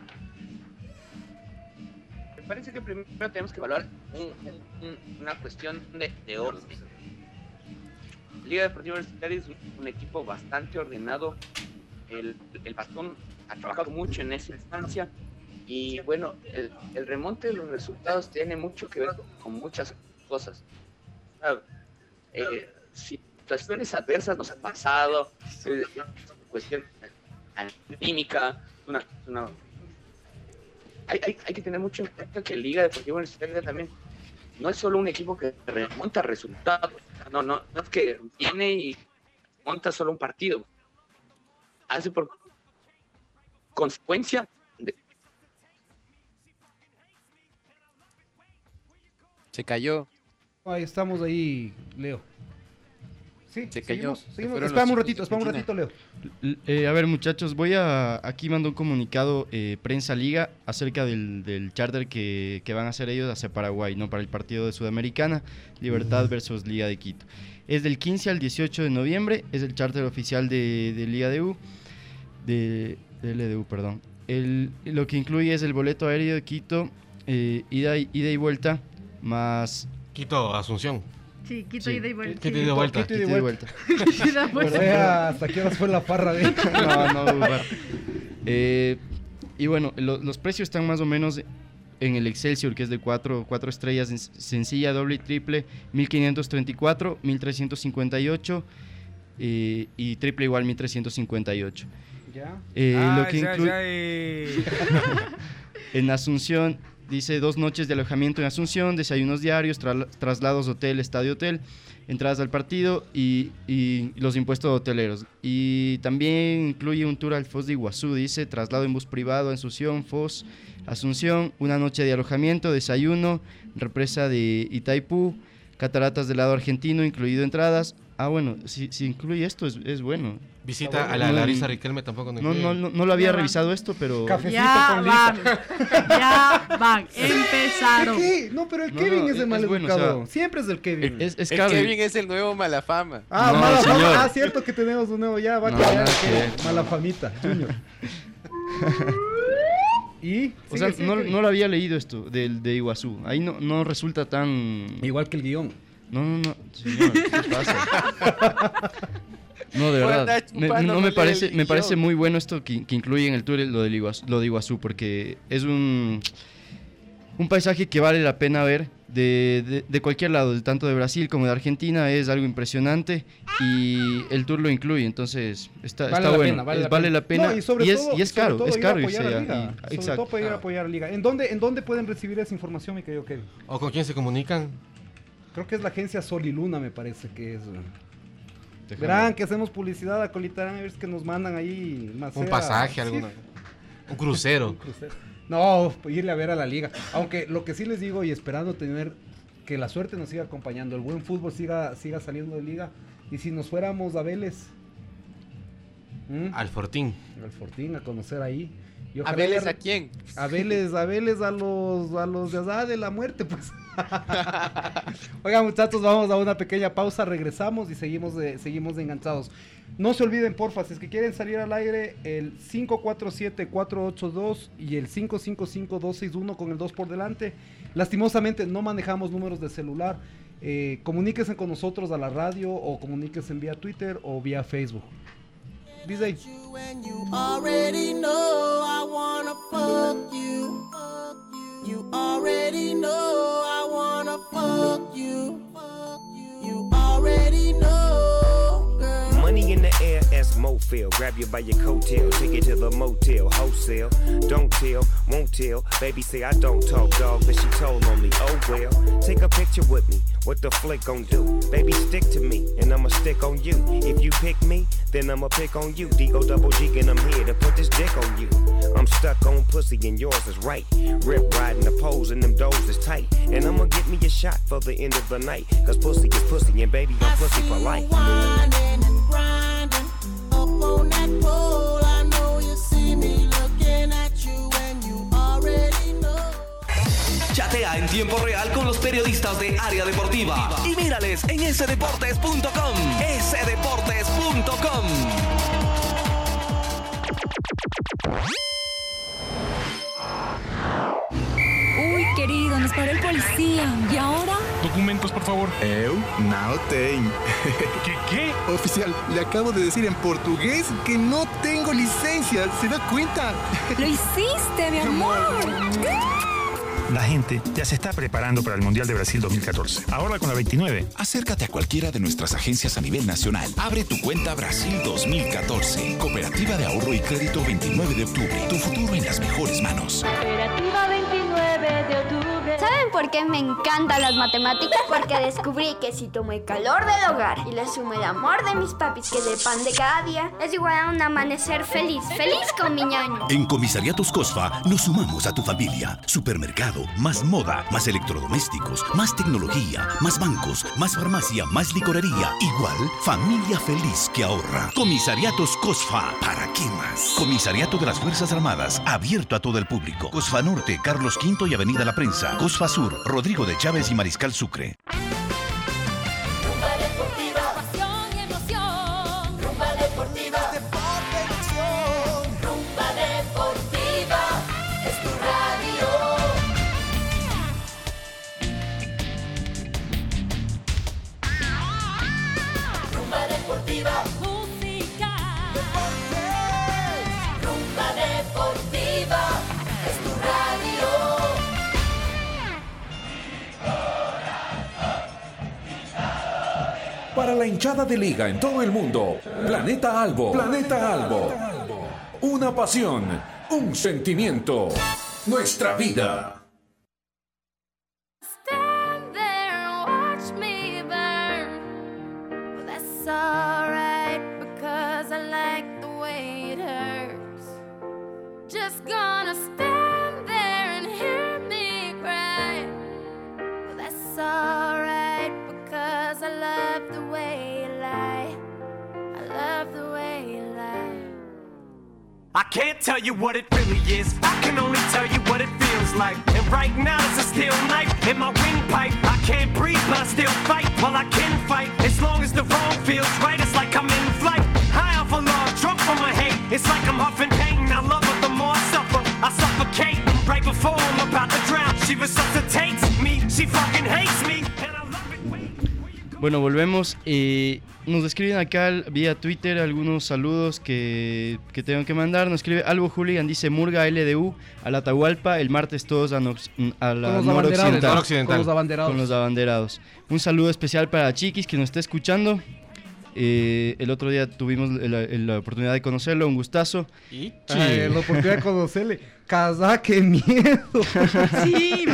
Speaker 16: Me parece que primero tenemos que evaluar un, un, una cuestión de, de orden. Liga Deportiva Universitaria es un, un equipo bastante ordenado. El, el Bastón ha trabajado mucho en esa instancia y bueno, el, el remonte de los resultados tiene mucho que ver con muchas cosas. Eh, situaciones adversas nos han pasado, eh, cuestión anímica, una, una... Hay, hay, hay que tener mucho en cuenta que Liga Deportiva Universitaria también no es solo un equipo que remonta resultados, no, no, no es que viene y monta solo un partido. Hace por consecuencia de...
Speaker 15: Se cayó.
Speaker 7: Ahí estamos ahí, Leo. Sí,
Speaker 15: se cayó.
Speaker 7: Seguimos, seguimos. Espera un ratito, espera un ratito, Leo.
Speaker 9: Eh, a ver, muchachos, voy a... Aquí mando un comunicado eh, Prensa Liga acerca del, del charter que, que van a hacer ellos hacia Paraguay, no para el partido de Sudamericana, Libertad uh-huh. versus Liga de Quito. Es del quince al dieciocho de noviembre, es el charter oficial de, de Liga de U. De, de L D U, perdón. El, lo que incluye es el boleto aéreo de Quito, eh, ida, y, ida y vuelta, más...
Speaker 10: Quito, Asunción.
Speaker 8: Sí, Quito ida y vuelta.
Speaker 10: Quito ida y vuelta.
Speaker 9: Quito ida y vuelta.
Speaker 7: ¿Hasta qué horas fue la farra de
Speaker 9: No, no, no. eh, Y bueno, lo, los precios están más o menos en el Excelsior, que es de cuatro estrellas, sencilla, doble y triple, mil quinientos treinta y cuatro, mil trescientos cincuenta y ocho eh, y triple igual mil trescientos cincuenta y ocho.
Speaker 7: ¿Ya?
Speaker 9: Eh,
Speaker 17: ah,
Speaker 9: lo que
Speaker 17: ya,
Speaker 9: incluye...
Speaker 17: ya, eh.
Speaker 9: En Asunción, dice dos noches de alojamiento en Asunción, desayunos diarios, tra traslados hotel, estadio hotel, entradas al partido y, y los impuestos hoteleros. Y también incluye un tour al Foz de Iguazú, dice, traslado en bus privado a Asunción, Foz, Asunción, una noche de alojamiento, desayuno, represa de Itaipú, cataratas del lado argentino, incluido entradas. Ah, bueno, si, si incluye esto es, es bueno.
Speaker 10: Visita a la
Speaker 9: no,
Speaker 10: Larisa Riquelme tampoco no
Speaker 9: no, no, no, no lo había ya revisado van. Esto, pero...
Speaker 7: Cafecito
Speaker 8: ya
Speaker 7: con
Speaker 8: van,
Speaker 7: lista.
Speaker 8: ya van, empezaron.
Speaker 7: No, pero el
Speaker 9: no,
Speaker 7: Kevin
Speaker 9: no,
Speaker 7: es el maleducado. Bueno, o sea, siempre es el Kevin.
Speaker 15: Es, es el caro. Kevin es el nuevo Malafama.
Speaker 7: Ah,
Speaker 9: no,
Speaker 7: Malafama.
Speaker 9: señor.
Speaker 7: Ah, cierto que tenemos un nuevo ya. Va
Speaker 9: no,
Speaker 7: a quedar
Speaker 9: no,
Speaker 7: Malafamita, Junior. Y
Speaker 9: o sea, no, no lo había leído esto del de Iguazú. Ahí no, no resulta tan...
Speaker 7: Igual que el guión.
Speaker 9: No, no, no, señor, ¿qué pasa? No, de verdad, me, no me parece, me parece muy bueno esto que, que incluye en el tour lo, del Iguazú, lo de Iguazú, porque es un, un paisaje que vale la pena ver de, de, de cualquier lado, tanto de Brasil como de Argentina, es algo impresionante y el tour lo incluye, entonces está,
Speaker 7: vale
Speaker 9: está
Speaker 7: la
Speaker 9: bueno,
Speaker 7: pena, vale,
Speaker 9: es,
Speaker 7: la
Speaker 9: vale
Speaker 7: pena.
Speaker 9: la pena
Speaker 7: No, y, sobre
Speaker 9: y, es,
Speaker 7: todo,
Speaker 9: y es caro,
Speaker 7: todo
Speaker 9: es caro
Speaker 7: irse
Speaker 9: irse
Speaker 7: allá.
Speaker 9: allá.
Speaker 7: Sobre
Speaker 9: Exacto.
Speaker 7: todo para ir a apoyar a Liga. ¿En dónde, ¿En dónde pueden recibir esa información, mi querido Kevin?
Speaker 10: ¿O con quién se comunican?
Speaker 7: Creo que es la agencia Sol y Luna, me parece que es. Déjame. Verán que hacemos publicidad, acolitarán a ver si que nos mandan ahí
Speaker 10: un pasaje, sí. alguna, un crucero.
Speaker 7: un crucero. No, irle a ver a la liga. Aunque lo que sí les digo y esperando tener que la suerte nos siga acompañando, el buen fútbol siga, siga saliendo de liga. Y si nos fuéramos a Vélez.
Speaker 10: ¿Mm? Al Fortín.
Speaker 7: Al Fortín, a conocer ahí. Y
Speaker 15: ¿A Vélez a quién?
Speaker 7: A Vélez, a Vélez, a los, a los de allá de la muerte, pues. Oigan, muchachos, vamos a una pequeña pausa, regresamos y seguimos, de, seguimos de enganchados. No se olviden, porfa, si es que quieren salir al aire, el cinco cuatro siete, cuatro ocho dos y el cinco cinco cinco, dos seis uno con el dos por delante. Lastimosamente no manejamos números de celular. Eh, comuníquense con nosotros a la radio o comuníquense vía Twitter o vía Facebook. Dice ahí.
Speaker 2: You already know I wanna fuck you. You already know I wanna fuck you. You already know, girl.
Speaker 18: Money in the air as mofo.
Speaker 17: feel. Grab you by your coattail, take you to the motel, wholesale. Don't tell, won't tell. Baby say I don't talk, dog, but she told on me. Oh well, take a picture with me. What the flick gon' do? Baby, stick to me, and I'ma stick on you. If you pick me, then I'ma pick on you. D-O double G, and I'm here to put this dick on you. I'm stuck on pussy, and yours is right. Rip riding the pose, and them doors is tight. And I'ma get me a shot for the end of the night. Cause pussy is pussy, and baby, I'm pussy for life.
Speaker 2: Whining and grinding up on that pole. I know you see me looking at you, and you already know.
Speaker 5: Chatea en tiempo real con los periodistas de Área Deportiva y mírales en ese deportes punto com. ese deportes punto com.
Speaker 18: Uy, querido, nos paró el policía. ¿Y ahora?
Speaker 19: Documentos, por favor.
Speaker 20: Eu não tenho.
Speaker 19: ¿Qué, qué?
Speaker 20: Oficial, le acabo de decir en portugués que no tengo licencia. ¿Se da cuenta?
Speaker 18: Lo hiciste, mi amor.
Speaker 19: La gente ya se está preparando para el Mundial de Brasil dos mil catorce. Ahora con la veintinueve.
Speaker 21: Acércate a cualquiera de nuestras agencias a nivel nacional. Abre tu cuenta Brasil dos mil catorce. Cooperativa de Ahorro y Crédito veintinueve de octubre. Tu futuro en las mejores manos.
Speaker 22: Cooperativa veintinueve de octubre. ¿Saben por qué me encantan las matemáticas? Porque descubrí que si tomo el calor del hogar y le sumo el amor de mis papis, que es el pan de cada día, es igual a un amanecer feliz. Feliz con mi ñaño.
Speaker 23: En Comisariatos Cosfa nos sumamos a tu familia. Supermercado, más moda, más electrodomésticos, más tecnología, más bancos, más farmacia, más licorería. Igual, familia feliz que ahorra. Comisariatos Cosfa. ¿Para qué más? Comisariato de las Fuerzas Armadas. Abierto a todo el público. Cosfa Norte, Carlos Quinto y Avenida La Prensa. Cosfa Sur, Rodrigo de Chávez y Mariscal Sucre.
Speaker 2: Rumba deportiva, pasión y emoción. Rumba deportiva, deporte y acción. Rumba deportiva, es tu radio. Rumba deportiva, música, deportes. Rumba deportiva, es tu radio.
Speaker 24: Para la hinchada de liga en todo el mundo, Planeta Albo, Planeta Albo. Una pasión, un sentimiento, nuestra vida.
Speaker 2: Stand there and watch me burn. Well, that's alright because I like the way it hurts. Just gonna stand there and hear me cry. Well, that's alright because I love the way you lie. I love the way you lie.
Speaker 25: I can't tell you what it really is. I can only tell you what it feels like. And right now it's a steel knife in my windpipe. I can't breathe, but I still fight. Well, I can fight as long as the wrong feels right. It's like I'm in flight, high off a log, drunk from my hate. It's like I'm huffing pain. I love her, the more I suffer, I suffocate. Right before I'm about to drown, she resuscitates me. She fucking hates me. And I love it. Wait.
Speaker 9: Bueno, volvemos. Eh, nos escriben acá vía Twitter algunos saludos que, que tengo que mandar. Nos escribe Albo Hooligan, dice Murga L D U a la Atahualpa el martes todos a, nox, a la
Speaker 10: Con los
Speaker 9: noroccidental.
Speaker 10: abanderados.
Speaker 9: Con los abanderados. Con los abanderados. Un saludo especial para Chiquis que nos está escuchando. Eh, el otro día tuvimos la, la oportunidad de conocerlo, un gustazo.
Speaker 7: ¿Y? Ay, la oportunidad de conocerle. ¡Casa, qué miedo!
Speaker 8: Sí,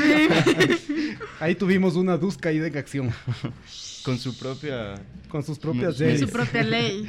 Speaker 7: ahí tuvimos una dusca ahí de acción.
Speaker 9: Con su propia...
Speaker 7: Con sus propias
Speaker 8: leyes. Con su propia ley.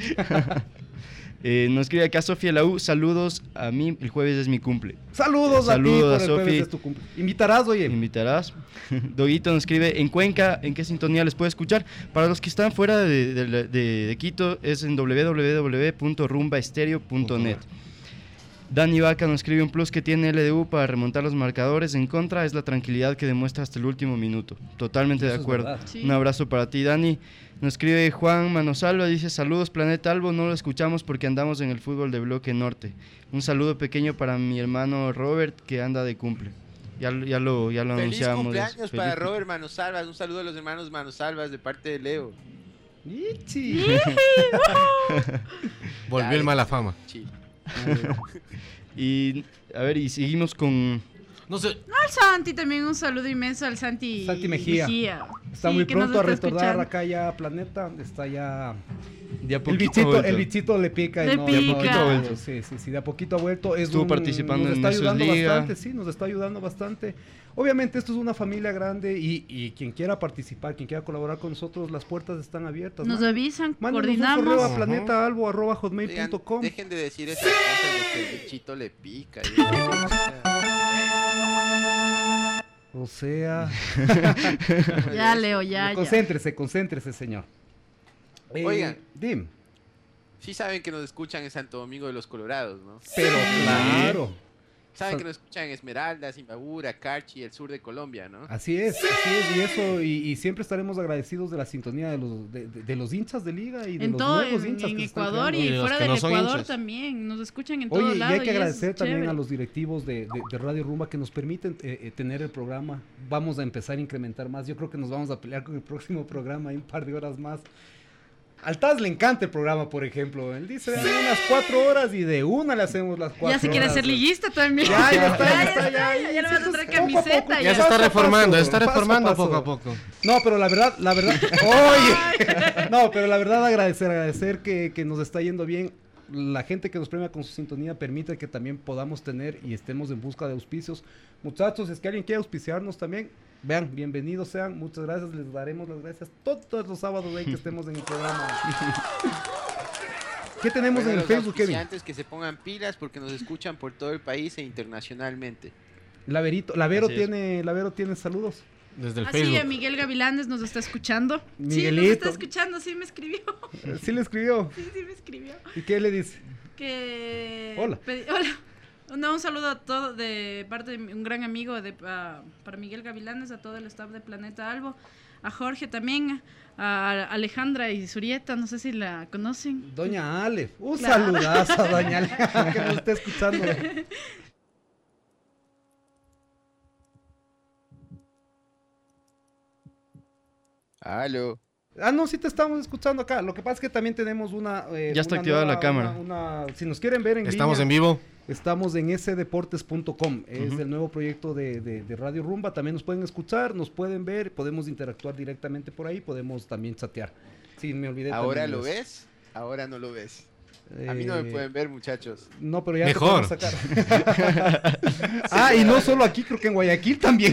Speaker 9: eh, nos escribe acá Sofía Lau, saludos a mí, el jueves es mi cumple.
Speaker 7: Saludos,
Speaker 9: saludos
Speaker 7: a ti por el jueves es tu cumple. Invitarás, oye.
Speaker 9: Invitarás. Doguito nos escribe, en Cuenca, ¿en qué sintonía les puede escuchar? Para los que están fuera de, de, de, de Quito, es en doble u doble u doble u punto rumba estéreo punto net. Dani Vaca nos escribe un plus que tiene L D U para remontar los marcadores en contra es la tranquilidad que demuestra hasta el último minuto. Totalmente
Speaker 7: Eso
Speaker 9: de acuerdo.
Speaker 7: Sí.
Speaker 9: Un abrazo para ti, Dani. Nos escribe Juan Manosalva, dice saludos Planeta Albo, no lo escuchamos porque andamos en el fútbol de Bloque Norte. Un saludo pequeño para mi hermano Robert que anda de cumple. Ya, ya lo, ya lo
Speaker 15: Feliz
Speaker 9: anunciamos.
Speaker 15: cumpleaños
Speaker 9: Feliz
Speaker 15: para
Speaker 9: cum-
Speaker 15: Robert Manosalvas. Un saludo a los hermanos Manosalvas de parte de Leo.
Speaker 7: Ichi.
Speaker 10: Volvió el mala fama.
Speaker 15: Sí.
Speaker 9: Y a ver, y seguimos con...
Speaker 10: No sé.
Speaker 8: Al Santi también un saludo inmenso al Santi,
Speaker 7: Santi Mejía. Está
Speaker 8: Sí,
Speaker 7: muy
Speaker 8: que nos
Speaker 7: pronto a
Speaker 8: está
Speaker 7: retornar
Speaker 8: escuchando.
Speaker 7: acá ya a Planeta. Está ya
Speaker 9: De a
Speaker 7: El
Speaker 9: poquito ha
Speaker 7: bichito,
Speaker 9: vuelto.
Speaker 7: el bichito le pica. y
Speaker 8: Le
Speaker 7: no,
Speaker 8: pica.
Speaker 7: de a poquito ha
Speaker 9: vuelto.
Speaker 7: vuelto. Sí, sí, sí, de a poquito ha vuelto. Es
Speaker 9: Estuvo
Speaker 7: un-
Speaker 9: participando
Speaker 7: nos
Speaker 9: en
Speaker 7: está
Speaker 9: Versus
Speaker 7: ayudando
Speaker 9: Liga.
Speaker 7: bastante, sí, nos está ayudando bastante. Obviamente esto es una familia grande y, y quien quiera participar, quien quiera colaborar con nosotros, las puertas están abiertas.
Speaker 8: Nos
Speaker 7: man.
Speaker 8: avisan,
Speaker 7: Mándenos
Speaker 8: coordinamos.
Speaker 7: un correo a
Speaker 8: Ajá.
Speaker 7: planetaalbo arroba hotmail
Speaker 15: Oigan,
Speaker 7: punto com.
Speaker 15: dejen de decir esas cosas de que el bichito le pica. y- o sea,
Speaker 7: O sea.
Speaker 8: Ya, Leo, ya, ya.
Speaker 7: Concéntrese, concéntrese, señor. Eh,
Speaker 15: Oigan.
Speaker 7: Dim.
Speaker 15: Sí saben que nos escuchan en Santo Domingo de los Colorados, ¿no?
Speaker 7: Pero claro.
Speaker 15: Saben que nos escuchan en Esmeraldas, Imbabura, Carchi, el sur de Colombia, ¿no?
Speaker 7: Así es, así es, y eso, y, y siempre estaremos agradecidos de la sintonía de los, de, de- de los hinchas de liga y de
Speaker 8: En
Speaker 7: los
Speaker 8: todo,
Speaker 7: nuevos
Speaker 8: en,
Speaker 7: hinchas
Speaker 8: en
Speaker 7: que se están
Speaker 8: Ecuador
Speaker 7: creando.
Speaker 8: y,
Speaker 10: Y los
Speaker 8: fuera
Speaker 10: que
Speaker 8: del
Speaker 10: no son
Speaker 8: Ecuador
Speaker 10: hinchas.
Speaker 8: también. Nos escuchan en todo
Speaker 7: Oye, y
Speaker 8: lado.
Speaker 7: hay que
Speaker 8: es
Speaker 7: agradecer también
Speaker 8: chévere.
Speaker 7: a los directivos de, de- de Radio Rumba que nos permiten eh, eh, tener el programa. Vamos a empezar a incrementar más. Yo creo que nos vamos a pelear con el próximo programa, hay un par de horas más. Al Taz le encanta el programa, por ejemplo. Él dice "Dame unas cuatro horas y de una le hacemos las cuatro
Speaker 8: Ya se quiere
Speaker 7: horas".
Speaker 8: ser liguista también.
Speaker 7: Ya, ya está, ya
Speaker 8: ya
Speaker 7: está, ya,
Speaker 8: ya, ya le van a traer
Speaker 7: Poco a poco,
Speaker 8: camiseta.
Speaker 10: Ya se
Speaker 7: paso
Speaker 10: está
Speaker 7: a
Speaker 10: reformando,
Speaker 7: paso,
Speaker 10: se está
Speaker 7: paso a
Speaker 10: reformando
Speaker 7: paso.
Speaker 10: poco a poco.
Speaker 7: No, pero la verdad, la verdad, oye, no, pero la verdad agradecer, agradecer que, que nos está yendo bien. La gente que nos premia con su sintonía permite que también podamos tener y estemos en busca de auspicios. Muchachos, es que alguien quiere auspiciarnos también, vean, bienvenidos sean, muchas gracias, les daremos las gracias todos los sábados ahí que estemos en el programa. ¿Qué tenemos
Speaker 15: Bueno,
Speaker 7: en el
Speaker 15: los
Speaker 7: Facebook, Kevin?
Speaker 15: auspiciantes que se pongan pilas porque nos escuchan por todo el país e internacionalmente.
Speaker 7: Laverito, Lavero
Speaker 15: Así es.
Speaker 7: tiene, Lavero tiene saludos.
Speaker 10: Desde el
Speaker 8: Así,
Speaker 10: Facebook.
Speaker 8: a Miguel Gavilanes nos está escuchando. Sí, nos
Speaker 7: Miguelito.
Speaker 8: está escuchando, sí me escribió.
Speaker 7: Sí le escribió.
Speaker 8: Sí, sí me escribió.
Speaker 7: ¿Y qué le dice?
Speaker 8: Que...
Speaker 7: Hola.
Speaker 8: pedi- Hola. No, un saludo a todo de parte de mi- un gran amigo de, a- para Miguel Gavilanes, a todo el staff de Planeta Albo, a Jorge también, a Alejandra y Surieta, no sé si la conocen.
Speaker 7: Doña Ale, un
Speaker 8: Claro.
Speaker 7: saludazo a Doña Ale que nos está escuchando.
Speaker 15: Aló.
Speaker 7: Ah, no, sí te estamos escuchando acá. Lo que pasa es que también tenemos una... eh,
Speaker 9: Ya está
Speaker 7: una
Speaker 9: activada la
Speaker 7: nueva-
Speaker 9: cámara.
Speaker 7: una- una- si nos quieren ver en
Speaker 10: Estamos
Speaker 7: línea,
Speaker 10: en vivo.
Speaker 7: Estamos en ese deportes punto com. Es
Speaker 9: Ujú.
Speaker 7: el nuevo proyecto de, de- de Radio Rumba. También nos pueden escuchar, nos pueden ver, podemos interactuar directamente por ahí, podemos también chatear. Sí, me olvidé.
Speaker 15: ¿Ahora
Speaker 7: también
Speaker 15: lo
Speaker 7: de eso.
Speaker 15: ves? Ahora no lo ves. A mí no me
Speaker 7: Eh,
Speaker 15: pueden ver, muchachos.
Speaker 7: No, pero ya
Speaker 10: Mejor.
Speaker 7: te podemos sacar. Ah, y no solo aquí, creo que en Guayaquil también.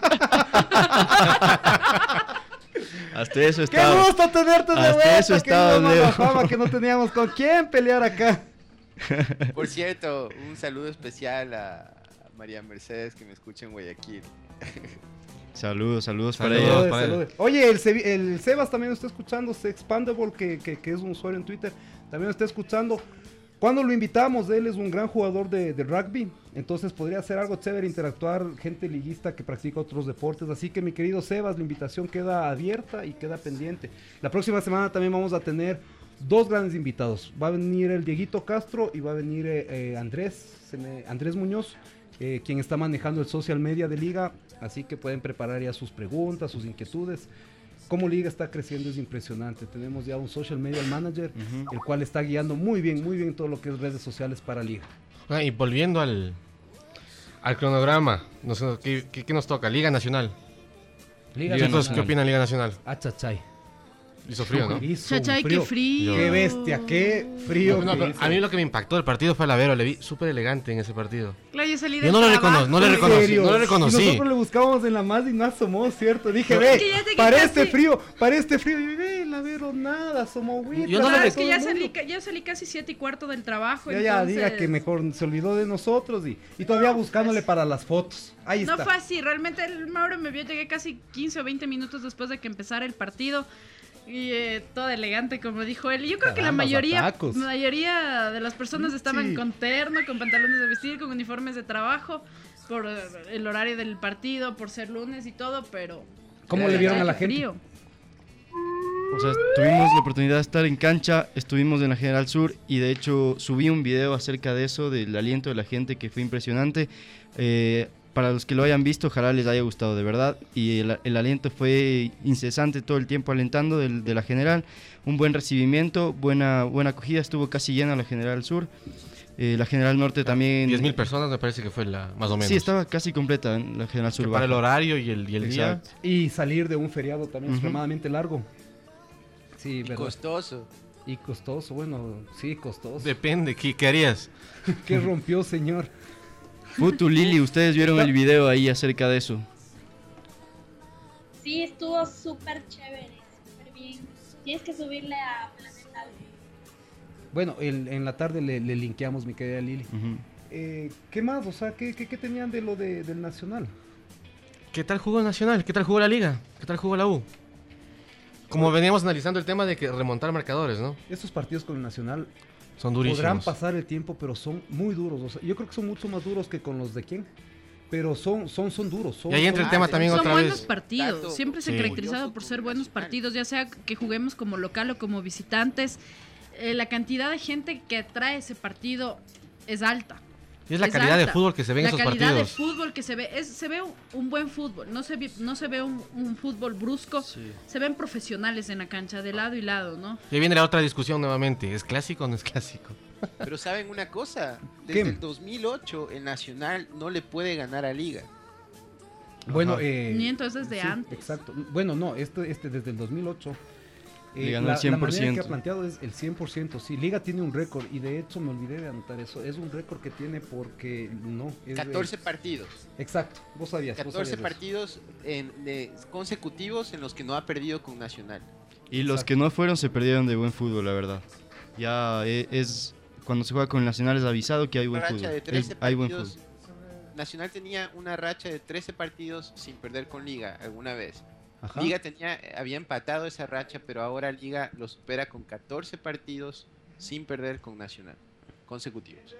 Speaker 9: Hasta eso
Speaker 7: ¡Qué
Speaker 9: estaba.
Speaker 7: gusto tenerte de
Speaker 9: Hasta
Speaker 7: vuelta!
Speaker 9: eso
Speaker 7: querido
Speaker 9: estaba,
Speaker 7: Mama
Speaker 9: Leo.
Speaker 7: Fama, que no teníamos con quién pelear acá.
Speaker 15: Por cierto, un saludo especial a María Mercedes que me escucha en Guayaquil.
Speaker 9: Saludos, saludos para
Speaker 10: Saludos.
Speaker 9: ella.
Speaker 7: Saludos,
Speaker 10: para él.
Speaker 7: saludos. Oye, el, Sebi- el Sebas también está escuchando, Expandable, que, que, que es un usuario en Twitter, también está escuchando. Cuando lo invitamos, él es un gran jugador de, de rugby, entonces podría ser algo chévere interactuar, gente liguista que practica otros deportes. Así que mi querido Sebas, la invitación queda abierta y queda pendiente. La próxima semana también vamos a tener dos grandes invitados. Va a venir el Dieguito Castro y va a venir eh, eh, Andrés, se me- Andrés Muñoz, eh, quien está manejando el social media de Liga. Así que pueden preparar ya sus preguntas, sus inquietudes. Cómo Liga está creciendo es impresionante. Tenemos ya un social media manager,
Speaker 9: Ujú.
Speaker 7: el cual está guiando muy bien, muy bien todo lo que es redes sociales para Liga.
Speaker 10: Ah, y volviendo al, al cronograma, no sé, ¿qué, qué- qué nos toca? Liga Nacional.
Speaker 7: Liga
Speaker 10: Chicos,
Speaker 7: Nacional.
Speaker 10: ¿qué opinan Liga Nacional?
Speaker 7: Ah, chachay.
Speaker 10: Hizo frío, ¿no?
Speaker 7: Hizo un
Speaker 8: Chachay, qué frío.
Speaker 7: Qué bestia, qué frío.
Speaker 10: No,
Speaker 7: que
Speaker 10: pero
Speaker 7: hizo.
Speaker 10: a mí lo que me impactó del partido fue el Lavero, le vi súper elegante en ese partido.
Speaker 8: Claro, yo salí
Speaker 10: Yo
Speaker 8: del
Speaker 10: no lo
Speaker 8: trabajo.
Speaker 10: reconocí, no le
Speaker 7: ¿En
Speaker 10: reconocí,
Speaker 7: serio?
Speaker 10: no le
Speaker 7: Y
Speaker 10: reconocí.
Speaker 7: nosotros le buscábamos en la más y no asomó, ¿cierto? Dije,
Speaker 10: No,
Speaker 7: ve,
Speaker 8: es que ya llegué
Speaker 7: para
Speaker 8: casi-
Speaker 7: este frío, para este frío. Y ve, la vero nada, somos agüita.
Speaker 10: Yo no
Speaker 8: Claro,
Speaker 10: le
Speaker 8: es que ya
Speaker 7: todo el
Speaker 8: salí,
Speaker 7: mundo.
Speaker 8: ca- ya salí casi siete y cuarto del trabajo.
Speaker 7: Ya, ya, diga
Speaker 8: entonces-
Speaker 7: que mejor se olvidó de nosotros y, y todavía buscándole para las fotos. Ahí
Speaker 8: No
Speaker 7: está.
Speaker 8: fue así, realmente el Mauro me vio, llegué casi quince o veinte minutos después de que empezara el partido y eh, todo elegante como dijo él. Y yo creo que la
Speaker 7: Carambas,
Speaker 8: mayoría,
Speaker 7: atacos.
Speaker 8: mayoría de las personas estaban
Speaker 7: Sí.
Speaker 8: con terno, con pantalones de vestir, con uniformes de trabajo, por eh, el horario del partido, por ser lunes y todo, pero...
Speaker 7: ¿Cómo
Speaker 8: pero
Speaker 7: le vieron a la
Speaker 8: qué
Speaker 7: gente?
Speaker 8: frío.
Speaker 9: O sea, tuvimos la oportunidad de estar en cancha, estuvimos en la General Sur y de hecho subí un video acerca de eso, del aliento de la gente que fue impresionante. Eh, para los que lo hayan visto, ojalá les haya gustado de verdad y el, el aliento fue incesante todo el tiempo alentando del- de la General. Un buen recibimiento, buena, buena acogida, estuvo casi llena la General Sur. Eh, la General Norte también...
Speaker 10: diez mil personas me parece que fue la, más o menos.
Speaker 9: Sí, estaba casi completa en la General Sur.
Speaker 10: Que para el
Speaker 9: Baja.
Speaker 10: horario y el, y el día.
Speaker 9: Exacto.
Speaker 7: Y salir de un feriado también
Speaker 9: Ujú.
Speaker 7: extremadamente largo. Sí,
Speaker 15: Y
Speaker 7: verdad.
Speaker 15: costoso.
Speaker 7: Y costoso, bueno, sí, costoso.
Speaker 10: Depende, ¿qué, qué harías?
Speaker 7: ¿Qué rompió, señor?
Speaker 9: Futu, Lili, ustedes vieron el video ahí acerca de eso.
Speaker 12: Sí, estuvo súper chévere, súper bien. Tienes que subirle a Planeta Albo.
Speaker 7: Bueno, el, en la tarde le, le linkeamos, mi querida Lili.
Speaker 9: Ujú.
Speaker 7: Eh, ¿Qué más? O sea, ¿qué, qué, qué tenían de lo de, del Nacional?
Speaker 10: ¿Qué tal jugó el Nacional? ¿Qué tal jugó la Liga? ¿Qué tal jugó la U? Como veníamos analizando el tema de que remontar marcadores, ¿no?
Speaker 7: Estos partidos con el Nacional
Speaker 10: Son durísimos.
Speaker 7: podrán pasar el tiempo, pero son muy duros. O sea, yo creo que son mucho más duros que con los de quién. Pero son, son, son duros. Son,
Speaker 10: Y ahí entra el tema también
Speaker 8: Son
Speaker 10: otra
Speaker 8: buenos
Speaker 10: vez.
Speaker 8: partidos,
Speaker 15: Dato
Speaker 8: siempre se han
Speaker 10: Sí.
Speaker 8: caracterizado por ser buenos partidos, ya sea que juguemos como local o como visitantes. Eh, la cantidad de gente que atrae ese partido es alta.
Speaker 10: Y es la calidad de
Speaker 8: alta.
Speaker 10: fútbol que se ve en
Speaker 8: la
Speaker 10: esos
Speaker 8: calidad
Speaker 10: partidos.
Speaker 8: de fútbol que se ve, es, se ve un, un buen fútbol, no se ve, no se ve un, un fútbol brusco, se ven profesionales en la cancha, de lado y lado, ¿no?
Speaker 10: Y ahí viene la otra discusión nuevamente. ¿Es clásico o no es clásico?
Speaker 15: Pero ¿saben una cosa? Desde
Speaker 7: ¿Qué?
Speaker 15: el dos mil ocho el Nacional no le puede ganar a Liga.
Speaker 7: Bueno,
Speaker 10: Ajá.
Speaker 7: eh,
Speaker 8: Ni entonces de
Speaker 7: sí,
Speaker 8: antes.
Speaker 7: exacto. Bueno, no, este, este desde el dos mil ocho. eh,
Speaker 9: Le ganó
Speaker 7: la,
Speaker 9: el cien por
Speaker 7: la manera que
Speaker 9: ciento.
Speaker 7: ha planteado es el cien por ciento. Sí, Liga tiene un récord y de hecho me olvidé de anotar eso. Es un récord que tiene porque no. Es de-
Speaker 15: catorce partidos.
Speaker 7: Exacto, vos sabías. vos
Speaker 15: catorce
Speaker 7: sabías eso.
Speaker 15: partidos en, de- consecutivos en los que no ha perdido con Nacional.
Speaker 9: Y los que no fueron se perdieron de buen fútbol, la verdad. Ya e- es cuando se juega con el Nacional es avisado que hay buen
Speaker 15: Una
Speaker 9: fútbol.
Speaker 15: racha de
Speaker 9: Es-
Speaker 15: trece
Speaker 9: hay buen
Speaker 15: partidos.
Speaker 9: fútbol.
Speaker 15: Nacional tenía una racha de trece partidos sin perder con Liga alguna vez.
Speaker 7: Ajá.
Speaker 15: Liga tenía, había empatado esa racha, pero ahora Liga lo supera con catorce partidos sin perder con Nacional consecutivos.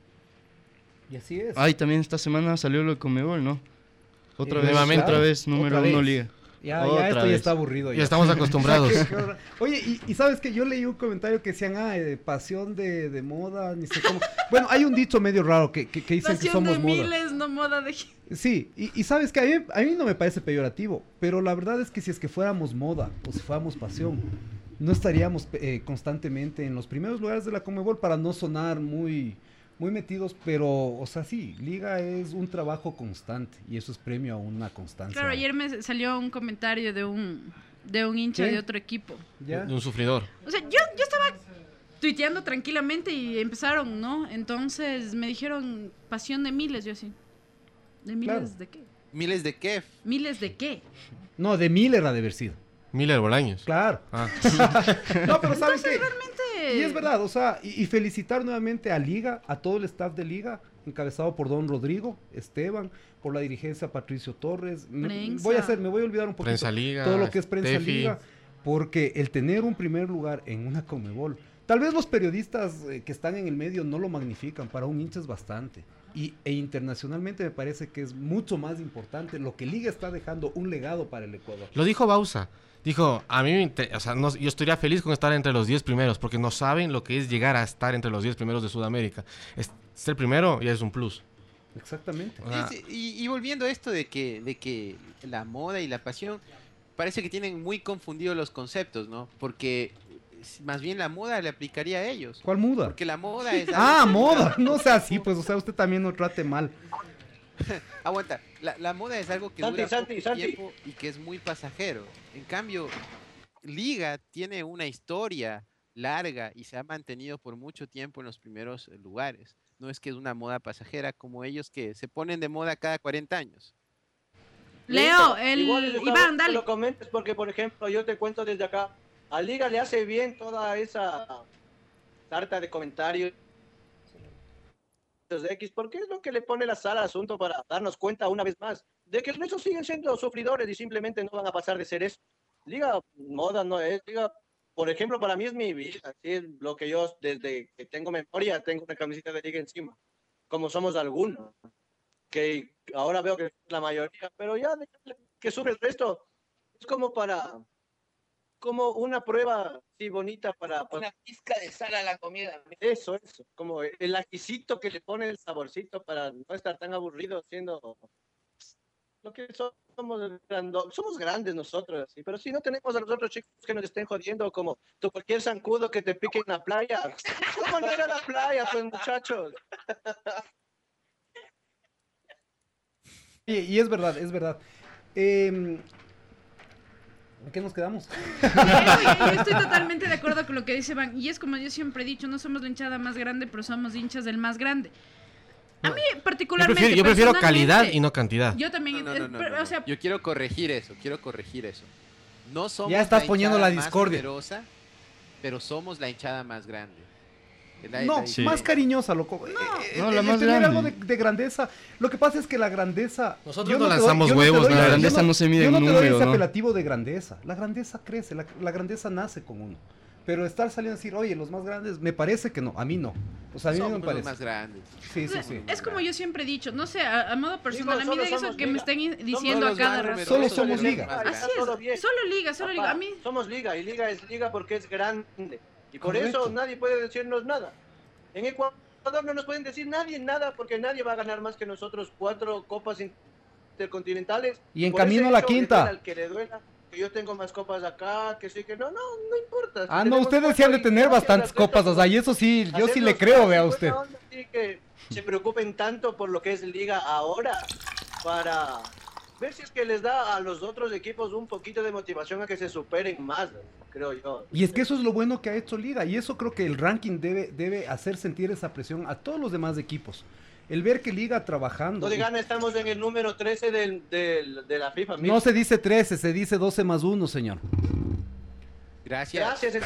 Speaker 7: Y así es.
Speaker 9: Ah, y también esta semana salió lo de Conmebol, ¿no? Otra
Speaker 7: Eh,
Speaker 9: vez,
Speaker 10: nuevamente.
Speaker 9: otra vez, número
Speaker 7: Otra
Speaker 9: uno
Speaker 7: vez.
Speaker 9: Liga.
Speaker 7: Ya, ya
Speaker 9: Otra
Speaker 7: esto ya
Speaker 9: vez.
Speaker 7: está aburrido.
Speaker 10: Ya estamos acostumbrados.
Speaker 7: Qué- qué horror. Oye, y, y sabes que yo leí un comentario que decían, ah, eh, pasión de, de moda, ni sé cómo. Bueno, hay un dicho medio raro que, que, que dicen que
Speaker 8: Pasión
Speaker 7: somos
Speaker 8: de
Speaker 7: moda.
Speaker 8: miles, no moda de...
Speaker 7: Sí, y, y sabes que a mí, a mí no me parece peyorativo, pero la verdad es que si es que fuéramos moda o si fuéramos pasión, no estaríamos eh, constantemente en los primeros lugares de la Conmebol para no sonar muy, muy metidos, pero, o sea, sí, Liga es un trabajo constante y eso es premio a una constancia.
Speaker 8: Claro, ayer me salió un comentario de un, de un hincha
Speaker 7: ¿Qué?
Speaker 8: de otro equipo.
Speaker 7: ¿Ya?
Speaker 10: De un sufridor.
Speaker 8: O sea, yo, yo estaba tuiteando tranquilamente y empezaron, ¿no? Entonces me dijeron pasión de miles, yo así. ¿De miles
Speaker 7: Claro.
Speaker 8: de qué?
Speaker 15: Miles de Kef.
Speaker 8: ¿Miles de qué?
Speaker 7: No, de Miller ha de haber sido.
Speaker 10: Miller Bolaños.
Speaker 7: Claro.
Speaker 10: Ah.
Speaker 7: No, pero ¿sabes qué?
Speaker 8: Realmente...
Speaker 7: Y es verdad, o sea, y, y felicitar nuevamente a Liga, a todo el staff de Liga, encabezado por Don Rodrigo, Esteban, por la dirigencia Patricio Torres. Me-
Speaker 8: Prensa.
Speaker 7: voy a hacer, me voy a olvidar un poquito
Speaker 10: Prensa Liga,
Speaker 7: todo lo que es Prensa
Speaker 10: Tefi.
Speaker 7: Liga, porque el tener un primer lugar en una Conmebol, tal vez los periodistas eh, que están en el medio no lo magnifican, para un hincha es bastante. Y, e internacionalmente me parece que es mucho más importante lo que Liga está dejando un legado para el Ecuador.
Speaker 10: Lo dijo Bausa. Dijo, a mí, me inter- o sea, no- yo estaría feliz con estar entre los diez primeros, porque no saben lo que es llegar a estar entre los diez primeros de Sudamérica. Es- Ser primero ya es un plus.
Speaker 7: Exactamente.
Speaker 10: Ah.
Speaker 15: Sí, sí, y, y volviendo a esto de que, de que la moda y la pasión, parece que tienen muy confundidos los conceptos, ¿no? Porque s- más bien la moda le aplicaría a ellos.
Speaker 7: ¿Cuál muda?
Speaker 15: Porque la moda es...
Speaker 7: Ah,
Speaker 15: algo-
Speaker 7: moda, no sea así, pues, o sea, usted también no trate mal.
Speaker 15: Aguanta, la, la moda es algo que
Speaker 13: Santi,
Speaker 15: dura
Speaker 13: Santi,
Speaker 15: poco
Speaker 13: Santi.
Speaker 15: tiempo y que es muy pasajero. En cambio, Liga tiene una historia larga y se ha mantenido por mucho tiempo en los primeros eh, lugares. No es que es una moda pasajera como ellos que se ponen de moda cada cuarenta años.
Speaker 8: Leo,
Speaker 13: Listo.
Speaker 8: el
Speaker 13: Igual está
Speaker 8: Iván,
Speaker 13: bueno que
Speaker 8: dale.
Speaker 13: lo comentes porque, por ejemplo, yo te cuento desde acá, a Liga le hace bien toda esa tarta de comentarios de X, porque es lo que le pone la sal al asunto para darnos cuenta una vez más de que esos siguen siendo sufridores y simplemente no van a pasar de ser eso. Liga moda no es, Liga, por ejemplo, para mí es mi vida, ¿sí? Es lo que yo desde que tengo memoria tengo una camiseta de Liga encima, como somos algunos, que ahora veo que es la mayoría, pero ya de que sufre el resto, es como para, como una prueba sí bonita para, para-
Speaker 16: Una pizca de sal a la comida.
Speaker 13: eso, eso, como el ajicito que le pone el saborcito para no estar tan aburrido siendo lo que somos, grando- somos grandes nosotros, sí, pero si no tenemos a los otros chicos que nos estén jodiendo como tú, cualquier zancudo que te pique en la playa, ¿cómo no ir a la playa, pues muchachos?
Speaker 7: Y, y es verdad, es verdad. Eh, ¿En qué nos quedamos?
Speaker 8: Yo, yo estoy totalmente de acuerdo con lo que dice Van. Y es como yo siempre he dicho, no somos la hinchada más grande, pero somos hinchas del más grande. A mí particularmente,
Speaker 10: Yo prefiero, yo prefiero
Speaker 8: personalmente,
Speaker 10: calidad y no cantidad.
Speaker 8: Yo también,
Speaker 15: No, no, no, no,
Speaker 8: pero,
Speaker 15: no.
Speaker 8: o sea,
Speaker 15: Yo quiero corregir eso, quiero corregir eso. No somos
Speaker 7: Ya estás
Speaker 15: la
Speaker 7: poniendo
Speaker 15: hinchada
Speaker 7: la
Speaker 15: más
Speaker 7: discordia.
Speaker 15: poderosa, pero somos la hinchada más grande. Es la-
Speaker 7: No,
Speaker 15: la-
Speaker 9: Sí.
Speaker 7: más cariñosa, loco. Eh, eh,
Speaker 9: No, la
Speaker 7: el
Speaker 9: más
Speaker 7: tener
Speaker 9: grande.
Speaker 7: algo de, de grandeza. Lo que pasa es que la grandeza.
Speaker 10: Nosotros
Speaker 7: yo
Speaker 10: no
Speaker 7: te doy-
Speaker 10: lanzamos
Speaker 7: yo no te
Speaker 10: huevos,
Speaker 7: doy
Speaker 10: nada.
Speaker 7: la-
Speaker 10: La
Speaker 7: yo
Speaker 9: grandeza no se mide
Speaker 7: yo
Speaker 9: en
Speaker 7: no te doy
Speaker 9: número,
Speaker 7: ese
Speaker 9: ¿no?
Speaker 7: apelativo de grandeza. La grandeza crece, la, la grandeza nace con uno. Pero estar saliendo a decir, oye, los más grandes, me parece que no, a mí no. O sea, a mí no
Speaker 15: somos
Speaker 7: me
Speaker 15: los
Speaker 7: parece.
Speaker 15: más grandes.
Speaker 7: Sí, sí, sí.
Speaker 8: es como yo siempre he dicho, no sé, a, a modo personal, a mí
Speaker 13: solo
Speaker 8: de eso
Speaker 13: somos
Speaker 8: que me
Speaker 13: liga.
Speaker 8: estén in-
Speaker 13: Somos
Speaker 8: diciendo a
Speaker 15: los
Speaker 8: cada
Speaker 15: más
Speaker 8: rato.
Speaker 15: numerosos,
Speaker 7: Solo somos
Speaker 15: los
Speaker 7: liga.
Speaker 15: más
Speaker 8: Así
Speaker 15: grandes.
Speaker 13: Todo
Speaker 8: es,
Speaker 13: bien.
Speaker 8: solo liga, solo liga.
Speaker 13: Papá,
Speaker 8: A mí,
Speaker 13: somos liga y liga es liga porque es grande. Y por
Speaker 7: Correcto.
Speaker 13: eso nadie puede decirnos nada. En Ecuador no nos pueden decir nadie nada porque nadie va a ganar más que nosotros cuatro copas intercontinentales.
Speaker 7: Y en
Speaker 13: Por
Speaker 7: camino
Speaker 13: ese
Speaker 7: a la
Speaker 13: hecho, le
Speaker 7: quinta.
Speaker 13: duela al que le duela, que yo tengo más copas acá, que sí, que no, no, no importa.
Speaker 7: Ah, no,
Speaker 13: Tenemos
Speaker 7: ustedes
Speaker 13: cuatro
Speaker 7: sí han de
Speaker 13: y
Speaker 7: tener
Speaker 13: gracias
Speaker 7: bastantes
Speaker 13: al resto,
Speaker 7: copas, o sea, y eso sí, yo sí le
Speaker 13: hacernos
Speaker 7: creo,
Speaker 13: caso,
Speaker 7: vea
Speaker 13: buena
Speaker 7: usted.
Speaker 13: onda, sí, que se preocupen tanto por lo que es liga ahora para ver si es que les da a los otros equipos un poquito de motivación a que se superen más, creo yo.
Speaker 7: Y es que eso es lo bueno que ha hecho Liga, y eso creo que el ranking debe, debe hacer sentir esa presión a todos los demás equipos. El ver que Liga trabajando.
Speaker 13: No de gana, estamos en el número trece del, del, de la FIFA.
Speaker 7: No se dice trece, se dice doce más uno, señor.
Speaker 15: Gracias.
Speaker 13: Gracias, el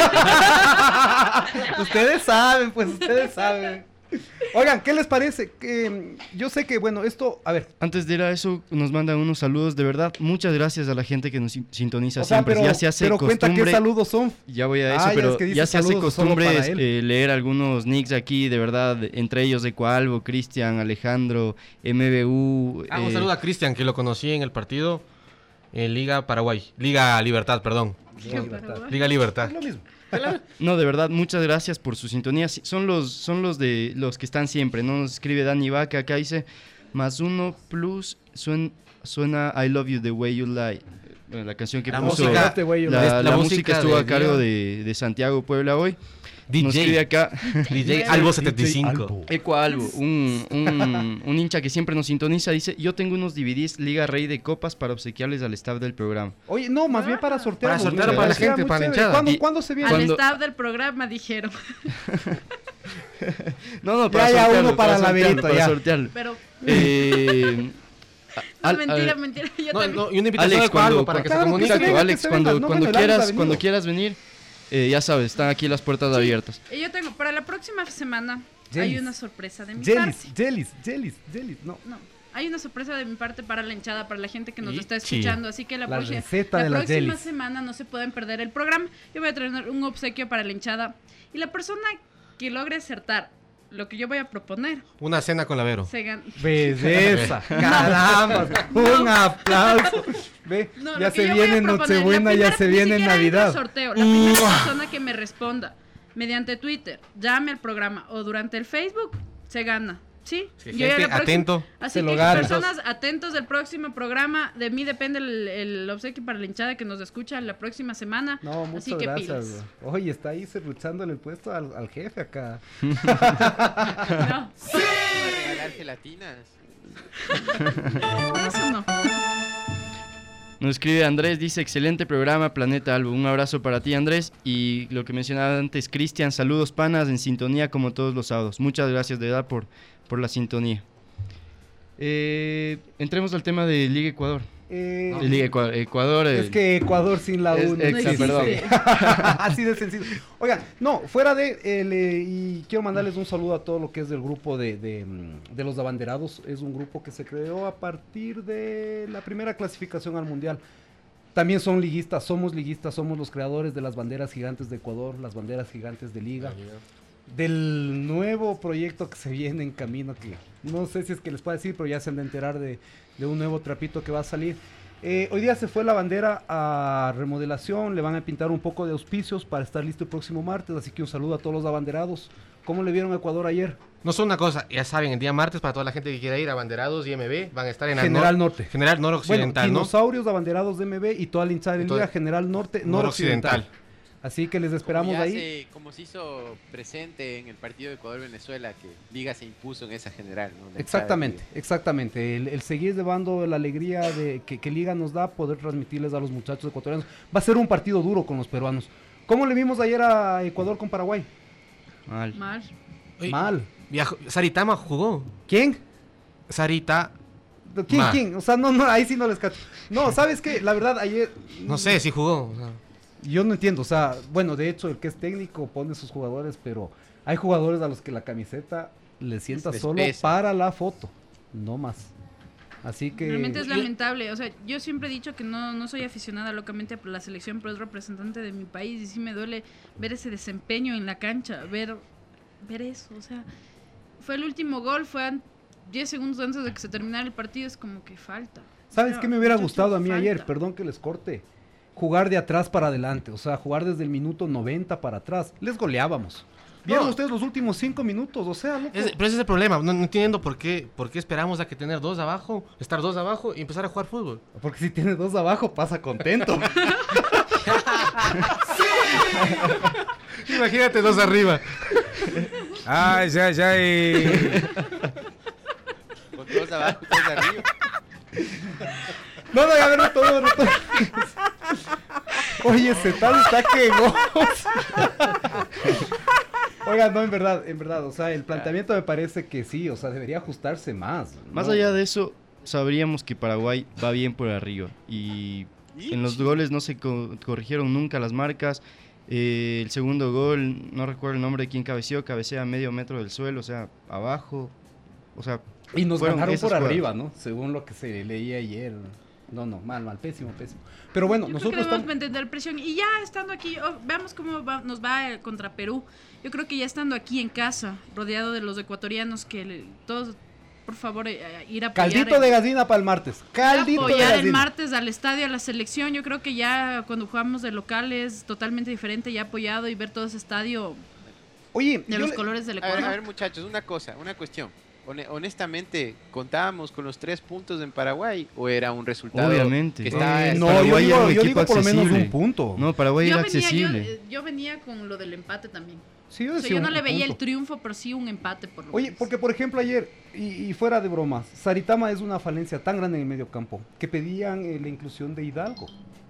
Speaker 7: Ustedes saben, pues ustedes saben. Oigan, ¿qué les parece? Que, yo sé que, bueno, esto, a ver.
Speaker 9: Antes de ir a eso, nos mandan unos saludos, de verdad. Muchas gracias a la gente que nos sin- sintoniza
Speaker 7: O sea,
Speaker 9: siempre.
Speaker 7: pero,
Speaker 9: ya se hace
Speaker 7: pero cuenta
Speaker 9: costumbre.
Speaker 7: qué saludos son.
Speaker 9: Ya voy a eso,
Speaker 7: Ah, ya
Speaker 9: pero
Speaker 7: es que dice
Speaker 9: ya se hace
Speaker 7: saludos solo
Speaker 9: costumbre
Speaker 7: para él.
Speaker 9: eh, leer algunos nicks aquí, de verdad, entre ellos Ecoalbo, Cristian, Alejandro, M B U.
Speaker 10: Ah, un
Speaker 9: eh,
Speaker 10: saludo a Cristian, que lo conocí en el partido en Liga Paraguay. Liga Libertad, perdón.
Speaker 7: Liga Libertad.
Speaker 10: Liga Libertad.
Speaker 7: Es lo mismo.
Speaker 9: No, de verdad, muchas gracias por su sintonía. Sí, Son los, son los de los que están siempre, ¿no? Nos escribe Dani Vaca, acá dice, más uno plus suena, suena I Love You The Way You Lie. Bueno, la canción que
Speaker 10: La
Speaker 9: puso,
Speaker 10: música-
Speaker 9: la,
Speaker 10: la-
Speaker 9: la
Speaker 10: la
Speaker 9: música
Speaker 10: música
Speaker 9: estuvo
Speaker 10: de
Speaker 9: a cargo
Speaker 10: Diego.
Speaker 9: de, de Santiago Puebla hoy.
Speaker 10: D
Speaker 9: Nos
Speaker 10: J.
Speaker 9: escribe acá
Speaker 10: D J Albo setenta y cinco.
Speaker 9: Eco Albo, un, un, un hincha que siempre nos sintoniza, dice, yo tengo unos D V Ds Liga Rey de Copas para obsequiarles al staff del programa.
Speaker 7: Oye, no, más bien para sortear.
Speaker 10: Para sortear para la gente, para la hinchada.
Speaker 7: ¿Cuándo,
Speaker 9: Y-
Speaker 7: ¿Cuándo se viene?
Speaker 8: al
Speaker 9: Cuando-
Speaker 8: staff del programa dijeron.
Speaker 9: No, no,
Speaker 7: Ya,
Speaker 9: para
Speaker 7: ya,
Speaker 9: sortearlo,
Speaker 7: uno para
Speaker 9: sortearlo,
Speaker 7: Laverito,
Speaker 9: para
Speaker 7: ya.
Speaker 9: sortearlo.
Speaker 8: Pero
Speaker 9: Eh,
Speaker 8: no,
Speaker 9: al-
Speaker 8: mentira,
Speaker 9: al-
Speaker 8: mentira. Yo
Speaker 10: No,
Speaker 8: también.
Speaker 10: no, y una invitación
Speaker 9: Alex,
Speaker 10: de Ecoalbo
Speaker 9: cuando,
Speaker 10: para que se
Speaker 7: Claro, que
Speaker 10: comunique.
Speaker 7: se
Speaker 9: Exacto,
Speaker 7: venga,
Speaker 9: Alex,
Speaker 7: que se
Speaker 9: cuando,
Speaker 7: venga, no
Speaker 9: cuando
Speaker 7: me la hagas,
Speaker 9: quieras,
Speaker 7: venido.
Speaker 9: cuando quieras venir, eh, ya sabes, están aquí las puertas abiertas.
Speaker 8: Y yo tengo, para la próxima semana hay
Speaker 7: Jellies.
Speaker 8: una sorpresa de mi
Speaker 7: Jellies,
Speaker 8: parte.
Speaker 7: jellies, jellies, jellies, no.
Speaker 8: No, hay una sorpresa de mi parte para la hinchada, para la gente que nos
Speaker 10: Y-
Speaker 8: está
Speaker 10: sí.
Speaker 8: escuchando. Así que la,
Speaker 7: La
Speaker 8: próxima,
Speaker 7: receta
Speaker 8: la
Speaker 7: de las
Speaker 8: próxima
Speaker 7: jellies.
Speaker 8: semana no se pueden perder el programa. Yo voy a traer un obsequio para la hinchada. Y la persona que logre acertar lo que yo voy a proponer
Speaker 10: Una cena con Lavero.
Speaker 8: se gana.
Speaker 7: Belleza, caramba, un aplauso. Ve,
Speaker 8: No,
Speaker 7: ya
Speaker 8: lo que
Speaker 7: se
Speaker 8: yo voy a
Speaker 7: viene
Speaker 8: proponer,
Speaker 7: Nochebuena,
Speaker 8: la
Speaker 7: ya
Speaker 8: primera-
Speaker 7: se
Speaker 8: ni
Speaker 7: viene
Speaker 8: siquiera entra
Speaker 7: Navidad.
Speaker 8: al sorteo. La primera persona que me responda mediante Twitter, llame al programa o durante el Facebook, se gana. ¿Sí?
Speaker 10: Sí,
Speaker 8: Yo ya
Speaker 10: gente,
Speaker 8: la próxima-
Speaker 10: atento.
Speaker 8: Así
Speaker 7: Se
Speaker 8: que
Speaker 7: lo gana.
Speaker 8: personas atentos del próximo programa. De mí depende el, el obsequio para la hinchada que nos escucha la próxima semana.
Speaker 7: No,
Speaker 8: Así
Speaker 7: muchas
Speaker 8: que
Speaker 7: gracias.
Speaker 8: pilas.
Speaker 7: güey. Oye, está ahí serruchándole el puesto al, al jefe acá.
Speaker 8: No.
Speaker 15: Vamos a regalar gelatinas.
Speaker 8: No, eso no.
Speaker 9: Nos escribe Andrés, dice, excelente programa, Planeta Albo. Un abrazo para ti, Andrés. Y lo que mencionaba antes, Cristian, saludos panas, en sintonía como todos los sábados. Muchas gracias de verdad por, por la sintonía. Eh, entremos al tema de Liga Ecuador.
Speaker 7: Eh,
Speaker 9: De Liga Ecuador. Ecuador
Speaker 7: Es
Speaker 9: eh,
Speaker 7: que Ecuador sin la
Speaker 9: es-
Speaker 7: U no
Speaker 9: exa,
Speaker 7: existe.
Speaker 9: perdón.
Speaker 7: Así de sencillo. Oigan, no, fuera de, el, eh, y quiero mandarles un saludo a todo lo que es del grupo de, de, mm, de los abanderados. Es un grupo que se creó a partir de la primera clasificación al Mundial. También son liguistas, somos liguistas, somos los creadores de las banderas gigantes de Ecuador, las banderas gigantes de Liga. Del nuevo proyecto que se viene en camino, que no sé si es que les puedo decir, pero ya se han de enterar de, de un nuevo trapito que va a salir. Eh, hoy día se fue la bandera a remodelación, le van a pintar un poco de auspicios para estar listo el próximo martes, así que un saludo a todos los abanderados. ¿Cómo le vieron a Ecuador ayer?
Speaker 10: No son una cosa, ya saben, el día martes para toda la gente que quiera ir a Banderados y M B van a estar en la
Speaker 7: General
Speaker 10: nor-
Speaker 7: Norte.
Speaker 10: General Noroccidental,
Speaker 7: Bueno,
Speaker 10: ¿no?
Speaker 7: dinosaurios abanderados de M B y toda la hinchada de
Speaker 10: Y todo-
Speaker 7: Liga General Norte,
Speaker 10: Noroccidental.
Speaker 7: noroccidental. Así que les esperamos
Speaker 15: como ya
Speaker 7: ahí.
Speaker 15: Se, como se hizo presente en el partido de Ecuador-Venezuela, que Liga se impuso en esa general, ¿no?
Speaker 7: Exactamente, exactamente. El, el seguir llevando la alegría de que, que Liga nos da, poder transmitirles a los muchachos ecuatorianos. Va a ser un partido duro con los peruanos. ¿Cómo le vimos ayer a Ecuador con Paraguay?
Speaker 9: Mal.
Speaker 8: Mal.
Speaker 10: Oye,
Speaker 7: Mal.
Speaker 10: Viajó, Saritama jugó.
Speaker 7: ¿Quién?
Speaker 10: Sarita.
Speaker 7: ¿Quién?
Speaker 10: Ma.
Speaker 7: ¿Quién? O sea, no, no, ahí sí no les cacho. No, ¿sabes qué? La verdad, ayer...
Speaker 10: No sé si jugó. O sea.
Speaker 7: Yo no entiendo, o sea, bueno, de hecho, el que es técnico pone sus jugadores, pero hay jugadores a los que la camiseta le sienta
Speaker 15: Les
Speaker 7: solo
Speaker 15: pesa.
Speaker 7: para la foto, no más. Así que...
Speaker 8: Realmente es lamentable, o sea, yo siempre he dicho que no, no soy aficionada locamente a la selección, pero es representante de mi país y sí me duele ver ese desempeño en la cancha, ver, ver eso, o sea, fue el último gol, fue an- diez segundos antes de que se terminara el partido, es como que falta.
Speaker 7: ¿Sabes
Speaker 8: O sea,
Speaker 7: qué me hubiera
Speaker 8: muchachos,
Speaker 7: gustado a mí
Speaker 8: falta.
Speaker 7: ayer? Perdón que les corte. Jugar de atrás para adelante, o sea, jugar desde el minuto noventa para atrás. Les goleábamos. ¿Vieron
Speaker 10: No.
Speaker 7: ustedes los últimos cinco minutos? O sea, loco.
Speaker 10: Es- pero ese es el problema. No, no entiendo por qué, por qué esperamos a que tener dos abajo, estar dos abajo y empezar a jugar fútbol.
Speaker 7: Porque si tiene dos abajo, pasa contento.
Speaker 10: Imagínate dos arriba.
Speaker 1: Ay, ay, ay.
Speaker 15: Con dos abajo, dos arriba.
Speaker 7: No, no, ya ver, no todo, no todo. Oye, ese tal está que goza. Oigan, no, en verdad, en verdad, o sea, el planteamiento me parece que sí, o sea, debería ajustarse más.
Speaker 9: Más
Speaker 7: ¿no?
Speaker 9: allá de eso, sabríamos que Paraguay va bien por arriba. Y en los goles no se co- corrigieron nunca las marcas. Eh, el segundo gol, no recuerdo el nombre de quién cabeció, cabecea a medio metro del suelo, o sea, abajo. O sea,
Speaker 7: Y nos
Speaker 9: fueron
Speaker 7: ganaron
Speaker 9: esas
Speaker 7: por
Speaker 9: jugadas.
Speaker 7: arriba, ¿no? Según lo que se leía ayer. No, no, mal, mal, pésimo, pésimo. Pero bueno,
Speaker 8: Yo creo
Speaker 7: nosotros
Speaker 8: que debemos
Speaker 7: estamos...
Speaker 8: entender presión. Y ya estando aquí, oh, veamos cómo va- nos va eh, contra Perú. Yo creo que ya estando aquí en casa, rodeado de los ecuatorianos, que le- todos, por favor, eh, eh, ir a apoyar.
Speaker 7: Caldito
Speaker 8: en-
Speaker 7: de gallina para el martes. Caldito de
Speaker 8: apoyar el
Speaker 7: gallina.
Speaker 8: martes al estadio, a la selección. Yo creo que ya cuando jugamos de local es totalmente diferente, ya apoyado y ver todo ese estadio
Speaker 7: Oye,
Speaker 8: de
Speaker 7: yo
Speaker 8: los
Speaker 7: le-
Speaker 8: colores del
Speaker 15: A ver,
Speaker 8: Ecuador.
Speaker 15: a ver, muchachos, una cosa, una cuestión. Hone- honestamente, ¿contábamos con los tres puntos en Paraguay o era un resultado
Speaker 9: Obviamente.
Speaker 15: que estaba...
Speaker 7: Eh, no,
Speaker 9: Paraguay
Speaker 7: yo
Speaker 9: era
Speaker 7: digo,
Speaker 9: un
Speaker 7: yo
Speaker 9: equipo
Speaker 7: digo por lo menos
Speaker 9: accesible.
Speaker 7: un punto.
Speaker 9: No, Paraguay
Speaker 8: yo,
Speaker 9: era
Speaker 8: venía, yo,
Speaker 9: accesible.
Speaker 8: eh, yo venía con lo del empate también.
Speaker 7: Sí, yo
Speaker 8: O sea,
Speaker 7: decía
Speaker 8: yo no
Speaker 7: un
Speaker 8: le veía el
Speaker 7: punto.
Speaker 8: triunfo, pero sí un empate por lo
Speaker 7: Oye,
Speaker 8: menos.
Speaker 7: porque por ejemplo ayer, y, y fuera de bromas, Saritama es una falencia tan grande en el medio campo que pedían eh, la inclusión de Hidalgo.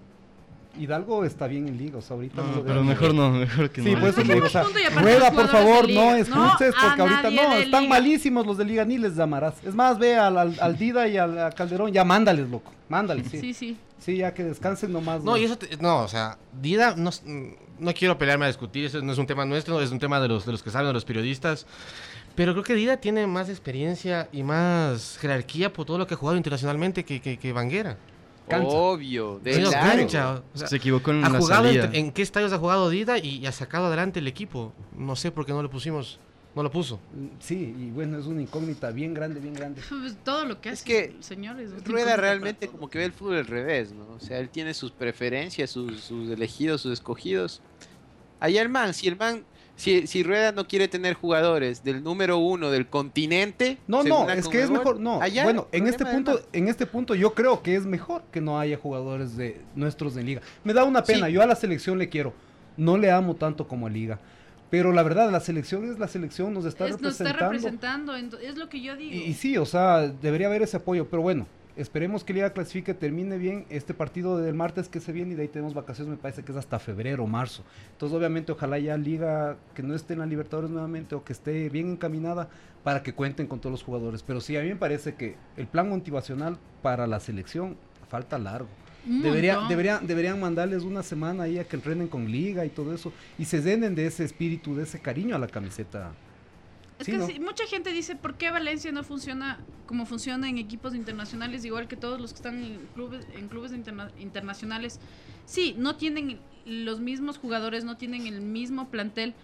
Speaker 7: Hidalgo está bien en liga, o sea, ahorita
Speaker 9: No,
Speaker 7: no lo
Speaker 9: pero
Speaker 7: veo.
Speaker 9: mejor no, mejor que
Speaker 7: Sí,
Speaker 9: no.
Speaker 7: por eso te digo, o sea,
Speaker 8: Punto y aparte
Speaker 7: Rueda,
Speaker 8: los
Speaker 7: por
Speaker 8: jugadores
Speaker 7: favor,
Speaker 8: de
Speaker 7: no
Speaker 8: liga.
Speaker 7: escuches,
Speaker 8: No,
Speaker 7: porque
Speaker 8: a
Speaker 7: ahorita
Speaker 8: nadie
Speaker 7: no,
Speaker 8: de
Speaker 7: están
Speaker 8: liga.
Speaker 7: malísimos los de liga, ni les llamarás. Es más, ve al, al, al Dida y al a Calderón, ya mándales, loco, mándales, sí.
Speaker 8: Sí, sí.
Speaker 7: Sí, ya que descansen nomás.
Speaker 10: No, y eso, te- no, o sea, Dida, no, no quiero pelearme a discutir, eso no es un tema nuestro, es un tema de los, de los que saben, de los periodistas. Pero creo que Dida tiene más experiencia y más jerarquía por todo lo que ha jugado internacionalmente que, que, que Banguera.
Speaker 7: Cancha.
Speaker 15: Obvio, de
Speaker 10: Sí, no,
Speaker 15: largo.
Speaker 10: cancha, o sea,
Speaker 9: Se equivocó en
Speaker 10: ha
Speaker 9: la
Speaker 10: jugado
Speaker 9: salida.
Speaker 10: en, en qué estadios ha jugado Dida y, y ha sacado adelante el equipo. No sé por qué no lo pusimos, no lo puso.
Speaker 7: Sí, y bueno, es una incógnita bien grande, bien grande.
Speaker 8: Pues, todo lo que hace,
Speaker 15: que
Speaker 8: señores. es
Speaker 15: Rueda
Speaker 8: incógnito
Speaker 15: realmente
Speaker 8: para
Speaker 15: como que ve el fútbol al revés, ¿no? O sea, él tiene sus preferencias, sus, sus elegidos, sus escogidos. Allá el man, si el man, si, si Rueda no quiere tener jugadores del número uno del continente...
Speaker 7: No,
Speaker 15: según
Speaker 7: no,
Speaker 15: la
Speaker 7: es que es
Speaker 15: Conmebol,
Speaker 7: mejor, no.
Speaker 15: allá,
Speaker 7: Bueno, en este
Speaker 15: problema del
Speaker 7: punto,
Speaker 15: man.
Speaker 7: en este punto yo creo que es mejor que no haya jugadores de nuestros de liga. Me da una pena,
Speaker 15: Sí.
Speaker 7: yo a la selección le quiero. No le amo tanto como a liga. Pero la verdad, la selección es la selección, nos está
Speaker 8: Es- nos está
Speaker 7: representando.
Speaker 8: representando, ento- es lo que yo digo.
Speaker 7: Y, y sí, o sea, debería haber ese apoyo, pero bueno, esperemos que Liga clasifique, termine bien este partido del martes que se viene y de ahí tenemos vacaciones, me parece que es hasta febrero o marzo. Entonces, obviamente, ojalá ya Liga que no esté en la Libertadores nuevamente o que esté bien encaminada para que cuenten con todos los jugadores. Pero sí, a mí me parece que el plan motivacional para la selección falta largo.
Speaker 8: Un
Speaker 7: Debería,
Speaker 8: montón.
Speaker 7: deberían, deberían mandarles una semana ahí a que entrenen con Liga y todo eso y se llenen de ese espíritu, de ese cariño a la camiseta.
Speaker 8: Es
Speaker 7: Sí,
Speaker 8: que
Speaker 7: ¿no?
Speaker 8: sí, mucha gente dice, ¿por qué Valencia no funciona como funciona en equipos internacionales, igual que todos los que están en clubes, en clubes interna- internacionales? Sí, no tienen los mismos jugadores, no tienen el mismo plantel,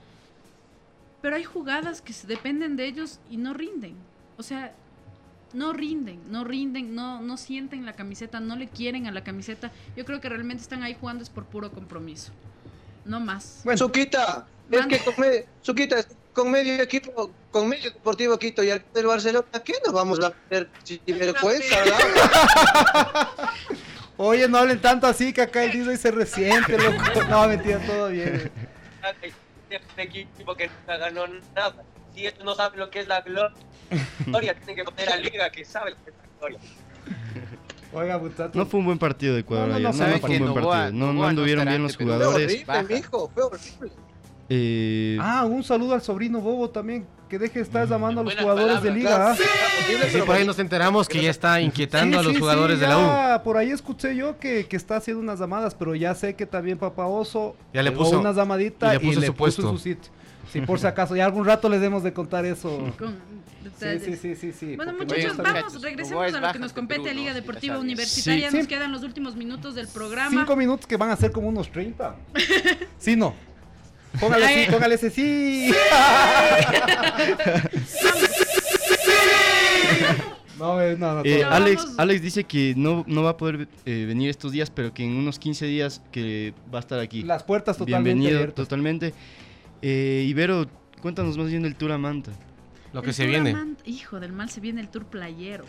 Speaker 8: pero hay jugadas que se dependen de ellos y no rinden. O sea, no rinden, no rinden, no, no sienten la camiseta, no le quieren a la camiseta. Yo creo que realmente están ahí jugando es por puro compromiso, no más.
Speaker 7: Bueno,
Speaker 13: Suquita, es que con, me- Suquita, con medio equipo, con medio Deportivo Quito y el del Barcelona, ¿qué nos vamos a hacer sin vergüenza, verdad?
Speaker 7: Oye, no hablen tanto así que acá el Disney se resiente, loco. No, mentira, todo bien.
Speaker 13: Este equipo que nunca ganó nada. Si esto no sabe lo que es la gloria, tienen que poner a Liga que sabe lo que es la gloria.
Speaker 7: Oiga, muchachos.
Speaker 9: No fue un buen partido de Ecuador
Speaker 7: No, no,
Speaker 9: ayer.
Speaker 7: no,
Speaker 9: No,
Speaker 7: sabe
Speaker 9: no fue un
Speaker 7: que
Speaker 9: buen
Speaker 7: Novoa-
Speaker 9: partido. No, no
Speaker 7: Novoa no
Speaker 9: anduvieron
Speaker 7: estará
Speaker 9: bien los
Speaker 7: ante, pero
Speaker 9: jugadores.
Speaker 7: fue horrible, mijo, fue horrible.
Speaker 9: Eh,
Speaker 7: Ah, un saludo al sobrino Bobo también, que deje de estar llamando a los jugadores de liga. ¿ah?
Speaker 10: Sí, por ahí nos enteramos que ya está inquietando
Speaker 7: Sí,
Speaker 10: a los
Speaker 7: sí,
Speaker 10: jugadores
Speaker 7: sí,
Speaker 10: de la U.
Speaker 7: ya Por ahí escuché yo que, que está haciendo unas llamadas, pero ya sé que también Papa Oso
Speaker 10: Ya le
Speaker 7: pegó
Speaker 10: puso-
Speaker 7: una llamadita
Speaker 10: y
Speaker 7: y
Speaker 10: le
Speaker 7: le
Speaker 10: puso
Speaker 7: puso,
Speaker 10: su puesto.
Speaker 7: en su sitio. Sí, por si acaso, ya algún rato les demos de contar eso.
Speaker 8: Con
Speaker 7: Sí,
Speaker 8: detalles.
Speaker 7: sí, sí, sí, sí.
Speaker 8: Bueno,
Speaker 7: porque
Speaker 8: muchachos,
Speaker 7: no
Speaker 8: vamos,
Speaker 7: está bien.
Speaker 8: regresemos a lo que nos compete a Liga Deportiva Universitaria.
Speaker 7: Sí.
Speaker 8: Nos
Speaker 7: Sí.
Speaker 8: quedan los últimos minutos del programa.
Speaker 7: Cinco minutos que van a ser como unos treinta. Sí, no. Póngale
Speaker 8: Ay.
Speaker 7: sí, póngale ese sí. No, eh, no, no.
Speaker 9: eh,
Speaker 7: todo-
Speaker 9: Alex, Alex dice que no, no va a poder eh, venir estos días, pero que en unos quince días que va a estar aquí.
Speaker 7: Las puertas totalmente
Speaker 9: Bienvenido,
Speaker 7: abiertas.
Speaker 9: totalmente. Eh, Ibero, cuéntanos más bien del Tour a Manta.
Speaker 10: Lo
Speaker 8: El Tour Amant- Hijo del mal, se viene el tour playero.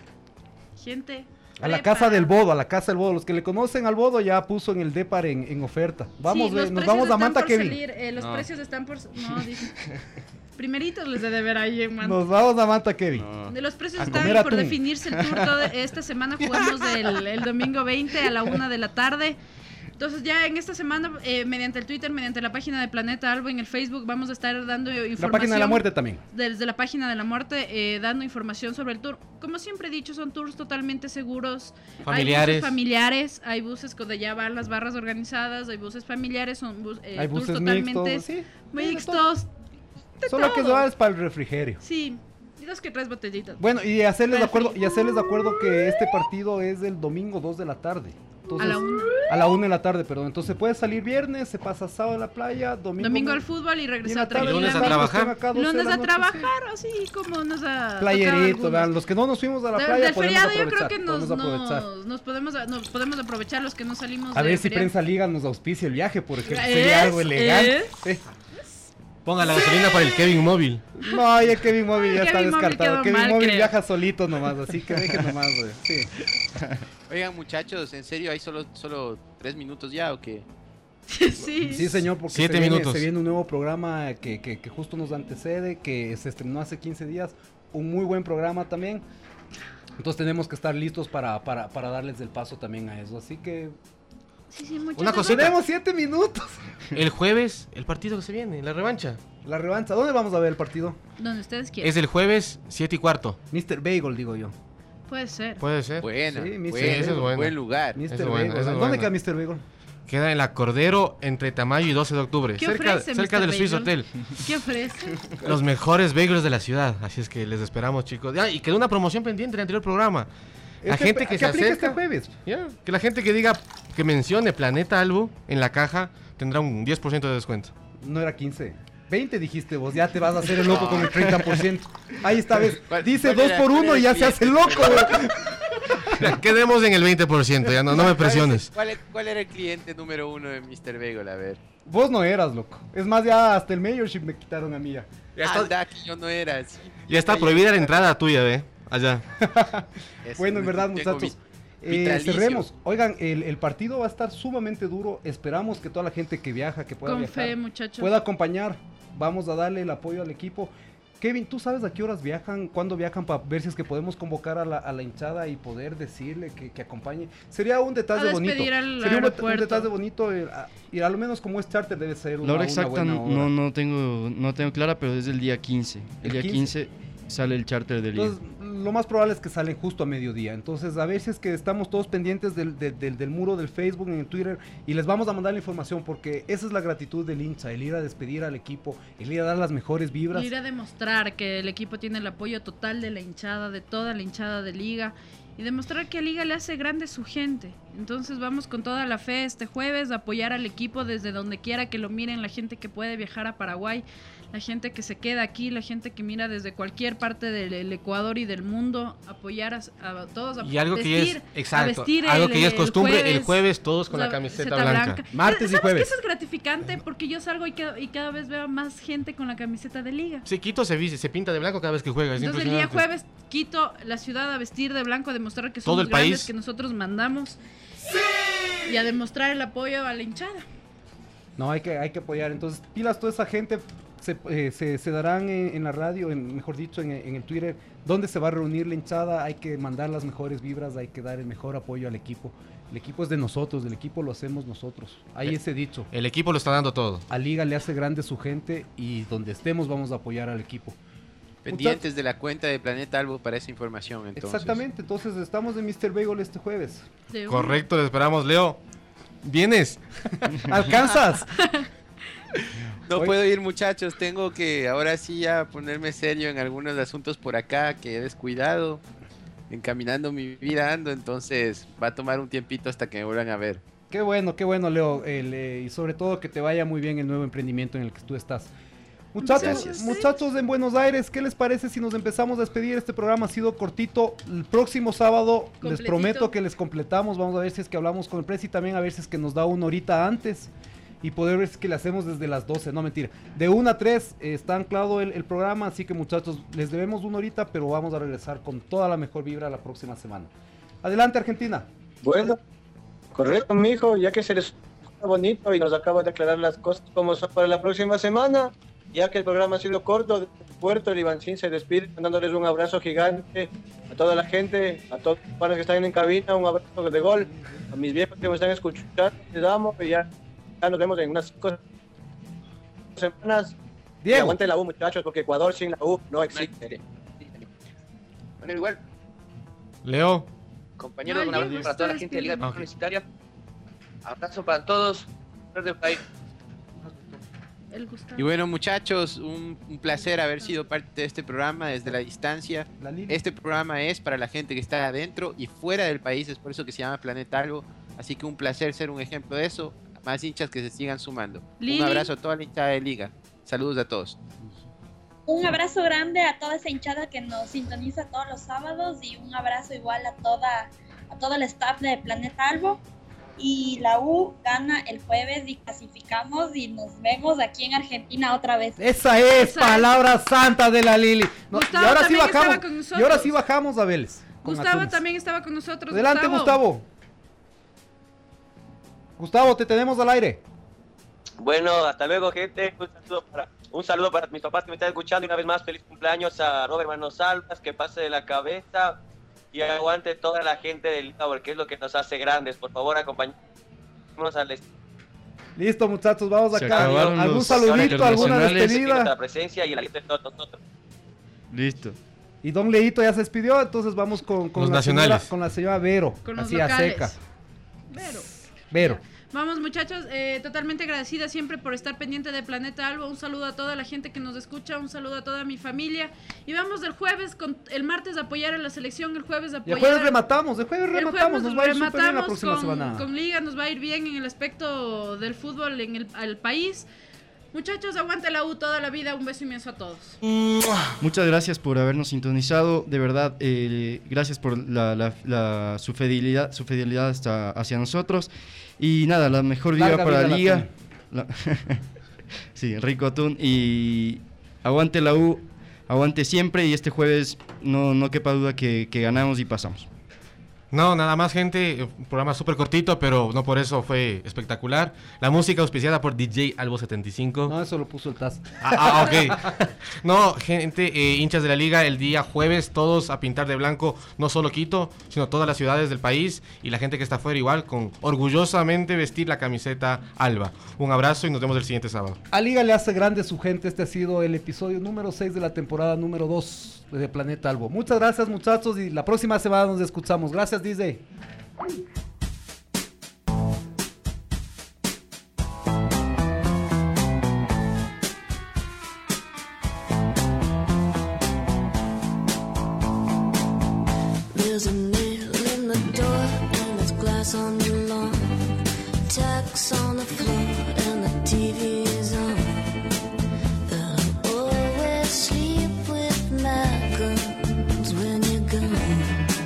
Speaker 8: Gente.
Speaker 7: A la
Speaker 8: prepa.
Speaker 7: casa del Bodo, a la casa del Bodo. Los que le conocen al Bodo ya puso en el Depar en, en oferta. Vamos,
Speaker 8: Sí,
Speaker 7: ve,
Speaker 8: los
Speaker 7: nos
Speaker 8: precios
Speaker 7: vamos a
Speaker 8: están
Speaker 7: Manta,
Speaker 8: por
Speaker 7: Kevin.
Speaker 8: salir, eh, los
Speaker 7: No.
Speaker 8: precios están por. No, dice. Primeritos les he de ver ahí en Manta.
Speaker 7: Nos vamos a Manta, Kevin.
Speaker 8: De los precios
Speaker 7: A
Speaker 8: están
Speaker 7: comer
Speaker 8: por
Speaker 7: atún.
Speaker 8: definirse el tour. Toda esta semana jugamos el, el domingo veinte a la una de la tarde. Entonces ya en esta semana, eh, mediante el Twitter, mediante la página de Planeta Albo en el Facebook, vamos a estar dando información.
Speaker 7: La página de la muerte también.
Speaker 8: Desde la página de la muerte, eh, dando información sobre el tour. Como siempre he dicho, son tours totalmente seguros.
Speaker 10: Familiares.
Speaker 8: Hay buses familiares, hay buses donde ya van las barras organizadas, hay buses familiares, son bus- eh,
Speaker 7: Hay
Speaker 8: tours
Speaker 7: buses
Speaker 8: totalmente
Speaker 7: mixtos, sí.
Speaker 8: mixtos. de
Speaker 7: Solo que
Speaker 8: todo.
Speaker 7: eso es para el refrigerio.
Speaker 8: Sí, y dos que tres botellitas.
Speaker 7: Bueno, y hacerles de
Speaker 8: Perfecto.
Speaker 7: acuerdo, y hacerles de acuerdo que este partido es el domingo dos de la tarde. Entonces,
Speaker 8: A la una.
Speaker 7: A la una de la tarde, perdón. Entonces puede salir viernes, se pasa sábado en la playa, domingo.
Speaker 8: Domingo al fútbol y
Speaker 7: y en
Speaker 8: regresar
Speaker 7: la tarde,
Speaker 10: lunes a
Speaker 8: tranquilamente.
Speaker 10: trabajar.
Speaker 7: están acá doce de
Speaker 8: Lunes
Speaker 7: la
Speaker 8: a
Speaker 7: noche,
Speaker 8: trabajar, así como nos ha tocado
Speaker 7: Playerito,
Speaker 8: algunos.
Speaker 7: vean, los que no nos fuimos a la
Speaker 8: De-
Speaker 7: playa
Speaker 8: del
Speaker 7: podemos
Speaker 8: feriado yo
Speaker 7: aprovechar.
Speaker 8: creo que nos,
Speaker 7: podemos aprovechar.
Speaker 8: nos, nos podemos, nos podemos aprovechar los que no salimos
Speaker 7: A
Speaker 8: de
Speaker 7: ver si
Speaker 8: feriado.
Speaker 7: Prensa Liga nos auspicia el viaje, por ejemplo.
Speaker 8: Es,
Speaker 7: Sería algo elegante.
Speaker 8: es.
Speaker 7: Sí.
Speaker 10: Ponga la gasolina para el Kevin móvil.
Speaker 7: No, ya Kevin Móvil ya
Speaker 8: Kevin
Speaker 7: está
Speaker 8: Móvil
Speaker 7: descartado.
Speaker 8: quedó
Speaker 7: Kevin
Speaker 8: mal,
Speaker 7: Móvil
Speaker 8: creo.
Speaker 7: viaja solito nomás, así que deje nomás, güey. Sí.
Speaker 15: Oigan, muchachos, ¿en serio hay solo, solo tres minutos ya o qué?
Speaker 8: sí.
Speaker 7: Sí, señor, porque
Speaker 10: Siete
Speaker 7: se, viene,
Speaker 10: minutos.
Speaker 7: se viene un nuevo programa que, que, que justo nos antecede, que se estrenó hace quince días. Un muy buen programa también. Entonces tenemos que estar listos para, para, para darles el paso también a eso. Así que
Speaker 8: Sí, sí, muchachos.
Speaker 10: Una cosita.
Speaker 7: tenemos siete minutos.
Speaker 10: El jueves, el partido que se viene, la revancha.
Speaker 7: La revancha. ¿Dónde vamos a ver el partido?
Speaker 8: Donde ustedes quieran.
Speaker 10: Es el jueves, siete y cuarto.
Speaker 7: mister Bagel, digo yo.
Speaker 8: Puede ser.
Speaker 10: Puede ser.
Speaker 15: Buena,
Speaker 7: Sí, mister
Speaker 15: buen,
Speaker 10: Ese es bueno.
Speaker 15: buen lugar.
Speaker 7: mister
Speaker 10: Esa es buena,
Speaker 7: Bagel.
Speaker 10: esa es
Speaker 7: ¿Dónde
Speaker 10: buena.
Speaker 7: queda mister Bagel?
Speaker 10: Queda en la Cordero entre Tamayo y doce de octubre.
Speaker 8: ¿Qué
Speaker 10: cerca
Speaker 8: ofrece,
Speaker 10: cerca
Speaker 8: mister
Speaker 10: del Swiss
Speaker 8: Bagel?
Speaker 10: Hotel.
Speaker 8: ¿Qué ofrece?
Speaker 10: Los mejores bagels de la ciudad. Así es que les esperamos, chicos. Ah, y quedó una promoción pendiente del anterior programa. La
Speaker 7: Este-
Speaker 10: gente que se
Speaker 7: aplica
Speaker 10: acerca,
Speaker 7: este jueves.
Speaker 10: ya, que la gente que diga, que mencione Planeta Albo en la caja, tendrá un diez por ciento de descuento.
Speaker 7: No era quince. veinte dijiste vos, ya te vas a hacer el loco con el treinta por ciento. Ahí está, ves.
Speaker 15: ¿Cuál-
Speaker 7: Dice
Speaker 15: cuál
Speaker 7: dos
Speaker 15: era-
Speaker 7: por
Speaker 15: cuál
Speaker 7: uno
Speaker 15: era
Speaker 7: y ya
Speaker 15: el
Speaker 7: se hace
Speaker 15: cliente?
Speaker 7: loco, güey.
Speaker 10: Ya, quedemos en el veinte por ciento, ya no, no me presiones.
Speaker 15: ¿Cuál, cuál era el cliente número uno de mister Bagel? A ver.
Speaker 7: Vos no eras, loco. Es más, ya hasta el mayorship me quitaron a mí ya.
Speaker 10: Ya está,
Speaker 15: Anda, que yo no era. Sí.
Speaker 10: ya está prohibida la entrada tuya, ve. Allá.
Speaker 15: Es
Speaker 7: Bueno, en
Speaker 15: un-
Speaker 7: verdad,
Speaker 15: tengo
Speaker 7: muchachos.
Speaker 15: vi-
Speaker 7: Eh,
Speaker 15: vitalicio.
Speaker 7: cerremos. Oigan, el, el partido va a estar sumamente duro. Esperamos que toda la gente que viaja, que pueda
Speaker 8: Con
Speaker 7: viajar,
Speaker 8: fe, muchachos.
Speaker 7: pueda acompañar. Vamos a darle el apoyo al equipo. Kevin, ¿tú sabes a qué horas viajan? ¿Cuándo viajan? Para ver si es que podemos convocar a la, a la hinchada y poder decirle que, que acompañe. Sería un detalle
Speaker 8: A
Speaker 7: bonito.
Speaker 8: despedir al
Speaker 7: Sería un, det- un
Speaker 8: aeropuerto.
Speaker 7: detalle bonito. eh, a- y a lo menos como es charter debe ser una,
Speaker 9: La hora
Speaker 7: una
Speaker 9: exacta
Speaker 7: buena
Speaker 9: no,
Speaker 7: hora.
Speaker 9: no, no tengo, no tengo clara, pero es el día quince. El,
Speaker 7: ¿El
Speaker 9: día
Speaker 7: quince?
Speaker 9: quince sale el charter del día.
Speaker 7: Entonces, lo más probable es que salen justo a mediodía. Entonces, a ver si es que estamos todos pendientes del, del, del- del muro del Facebook, en el Twitter, y les vamos a mandar la información, porque esa es la gratitud del hincha, el ir a despedir al equipo, el ir a dar las mejores vibras.
Speaker 8: Y ir a demostrar que el equipo tiene el apoyo total de la hinchada, de toda la hinchada de Liga, y demostrar que a Liga le hace grande su gente. Entonces vamos con toda la fe este jueves a apoyar al equipo desde donde quiera que lo miren, la gente que puede viajar a Paraguay, la gente que se queda aquí, la gente que mira desde cualquier parte del el Ecuador y del mundo, apoyar a, a todos, a
Speaker 10: Y algo que
Speaker 8: vestir,
Speaker 10: ya es,
Speaker 8: a
Speaker 10: exacto,
Speaker 8: vestir
Speaker 10: algo
Speaker 8: el-
Speaker 10: que ya es
Speaker 8: el
Speaker 10: costumbre, el jueves todos con la camiseta blanca.
Speaker 7: Martes y
Speaker 8: ¿Sabes
Speaker 7: jueves.
Speaker 8: que eso es gratificante? Porque yo salgo y, ca- y cada vez veo más gente con la camiseta de Liga.
Speaker 10: Sí, Quito se viste, se pinta de blanco cada vez que juega. Es
Speaker 8: Entonces el día
Speaker 10: impresionante.
Speaker 8: jueves Quito, la ciudad a vestir de blanco, a demostrar que
Speaker 10: Todo
Speaker 8: somos
Speaker 10: el
Speaker 8: grandes,
Speaker 10: país.
Speaker 8: que nosotros mandamos. y a demostrar el apoyo a la hinchada.
Speaker 7: No, hay que, hay que apoyar. Entonces, pilas, toda esa gente se, eh, se, se darán en, en la radio, en, mejor dicho, en, en el Twitter, donde se va a reunir la hinchada. Hay que mandar las mejores vibras, hay que dar el mejor apoyo al equipo. El equipo es de nosotros, el equipo lo hacemos nosotros. Hay
Speaker 10: el,
Speaker 7: ese dicho.
Speaker 10: El equipo lo está dando todo.
Speaker 7: A Liga le hace grande su gente y donde estemos vamos a apoyar al equipo.
Speaker 15: Pendientes
Speaker 7: Muchas...
Speaker 15: de la cuenta de Planeta Albo para esa información, entonces.
Speaker 7: Exactamente, entonces estamos en mister Bagel este jueves.
Speaker 10: Correcto, le esperamos, Leo. ¿Vienes?
Speaker 7: ¿Alcanzas?
Speaker 15: No
Speaker 7: Hoy...
Speaker 15: puedo ir, muchachos, tengo que ahora sí ya ponerme serio en algunos asuntos por acá que he descuidado, encaminando mi vida ando, entonces va a tomar un tiempito hasta que me vuelvan a ver.
Speaker 7: Qué bueno, qué bueno, Leo, el, eh, y sobre todo que te vaya muy bien el nuevo emprendimiento en el que tú estás. Muchachos,
Speaker 15: Gracias.
Speaker 7: muchachos en Buenos Aires, ¿qué les parece si nos empezamos a despedir? Este programa ha sido cortito. El próximo sábado Completito. Les prometo que les completamos. Vamos a ver si es que hablamos con el Presi también, a ver si es que nos da una horita antes y poder ver si es que le hacemos desde las doce. No, mentira. De una a tres eh, está anclado el, el programa, así que muchachos, les debemos una horita, pero vamos a regresar con toda la mejor vibra la próxima semana. Adelante, Argentina.
Speaker 13: Bueno, correcto, mijo, ya que se les está bonito y nos acaba de aclarar las cosas como son para la próxima semana. Ya que el programa ha sido corto, de Puerto, el Ivancín se despide, mandándoles un abrazo gigante a toda la gente, a todos los panes que están en cabina, un abrazo de gol, a mis viejos que me están escuchando, les damos y ya, ya nos vemos en unas cinco semanas.
Speaker 7: Diego.
Speaker 13: Y aguante la U, muchachos, porque Ecuador sin la U no existe.
Speaker 16: Bueno, igual,
Speaker 10: Leo.
Speaker 16: compañeros, un abrazo para toda la gente de Liga
Speaker 10: okay.
Speaker 16: Universitaria. Abrazo para todos.
Speaker 15: Y bueno, muchachos, un, un placer haber sido parte de este programa desde la distancia. Este programa es para la gente que está adentro y fuera del país, es por eso que se llama Planeta Albo. Así que un placer ser un ejemplo de eso. Más hinchas que se sigan sumando.
Speaker 8: Lili.
Speaker 15: Un abrazo a toda la hinchada de Liga. Saludos a todos.
Speaker 12: Un abrazo grande a toda esa hinchada que nos sintoniza todos los sábados y un abrazo igual a toda a todo el staff de Planeta Albo. Y la U gana el jueves y clasificamos y nos vemos aquí en Argentina otra vez.
Speaker 7: Esa es
Speaker 8: Esa
Speaker 7: palabra es. santa de la Lili. No, y
Speaker 8: Gustavo
Speaker 7: ahora sí
Speaker 8: también
Speaker 7: bajamos.
Speaker 8: estaba con nosotros.
Speaker 7: Y ahora sí bajamos a Vélez. con
Speaker 8: Gustavo
Speaker 7: Atunes.
Speaker 8: también estaba con nosotros.
Speaker 7: Adelante, Gustavo. Gustavo, te tenemos al aire.
Speaker 3: Bueno, hasta luego, gente. Un saludo para, un saludo para mis papás que me están escuchando. Y una vez más, feliz cumpleaños a Robert Manos Alvas, que pase de la cabeza y aguante toda la gente del Liga, porque es lo que nos hace grandes. Por favor, acompañemos al
Speaker 7: Listo, muchachos, vamos
Speaker 9: Se
Speaker 7: acá.
Speaker 9: acabaron
Speaker 7: ¿Algún
Speaker 9: los
Speaker 7: saludito, alguna
Speaker 9: internacionales.
Speaker 7: despedida?
Speaker 3: la presencia y la lista de todos nosotros.
Speaker 9: Listo.
Speaker 7: Y Don Leito ya se despidió, entonces vamos con, con,
Speaker 10: Los
Speaker 7: la, señora,
Speaker 10: nacionales.
Speaker 7: con la señora Vero.
Speaker 8: Con los
Speaker 7: así a
Speaker 8: locales.
Speaker 7: seca.
Speaker 8: Vero.
Speaker 7: Vero.
Speaker 8: Vamos, muchachos, eh, totalmente agradecida siempre por estar pendiente de Planeta Albo. Un saludo a toda la gente que nos escucha, un saludo a toda mi familia. Y vamos el jueves, con el martes a apoyar a la selección, el jueves a
Speaker 7: Y
Speaker 8: apoyar.
Speaker 7: el jueves rematamos, el jueves
Speaker 8: El
Speaker 7: rematamos,
Speaker 8: jueves
Speaker 7: nos va a ir súper bien la
Speaker 8: rematamos
Speaker 7: próxima
Speaker 8: con,
Speaker 7: semana.
Speaker 8: con Liga, nos va a ir bien en el aspecto del fútbol en el al país. Muchachos, aguante la U toda la vida. Un beso inmenso a todos.
Speaker 9: Muchas gracias por habernos sintonizado. De verdad, eh, gracias por la, la, la- su fidelidad, su fidelidad hasta, hacia nosotros. Y nada, la mejor vida
Speaker 7: Larga
Speaker 9: para
Speaker 7: vida
Speaker 9: la
Speaker 7: al
Speaker 9: Liga.
Speaker 7: atún.
Speaker 9: La- sí, rico atún. Y aguante la U, aguante siempre. Y este jueves no, no quepa duda que, que ganamos y pasamos.
Speaker 10: No, nada más, gente. Un programa súper cortito, pero no por eso fue espectacular. La música auspiciada por D J Albo setenta y cinco.
Speaker 7: No, eso lo puso el Taz.
Speaker 10: Ah, ah, ok. No, gente, eh, hinchas de la Liga, el día jueves todos a pintar de blanco, no solo Quito, sino todas las ciudades del país y la gente que está afuera igual, con orgullosamente vestir la camiseta Alba. Un abrazo y nos vemos el siguiente sábado.
Speaker 7: A Liga le hace grande su gente. Este ha sido el episodio número seis de la temporada número dos de Planeta Albo. Muchas gracias, muchachos, y la próxima semana nos escuchamos. Gracias, D J.
Speaker 2: There's a nail in the door and there's glass on the lawn. Tacks on the floor and the T V is on. I always sleep with my guns when you're gone.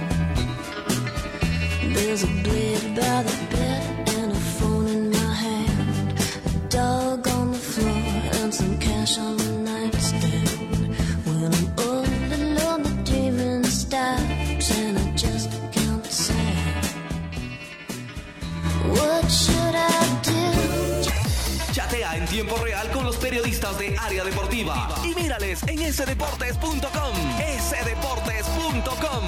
Speaker 2: There's a blade by the bed and a phone in my hand. A dog on the floor and some cash on the nightstand. When I'm all alone, the dreaming stops and I just can't say what what should I do?
Speaker 5: Chatea en tiempo real con los periodistas de Área Deportiva y mírales en ese deportes punto com. ese deportes punto com.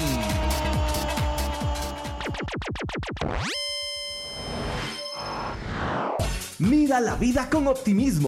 Speaker 4: Mira la vida con optimismo.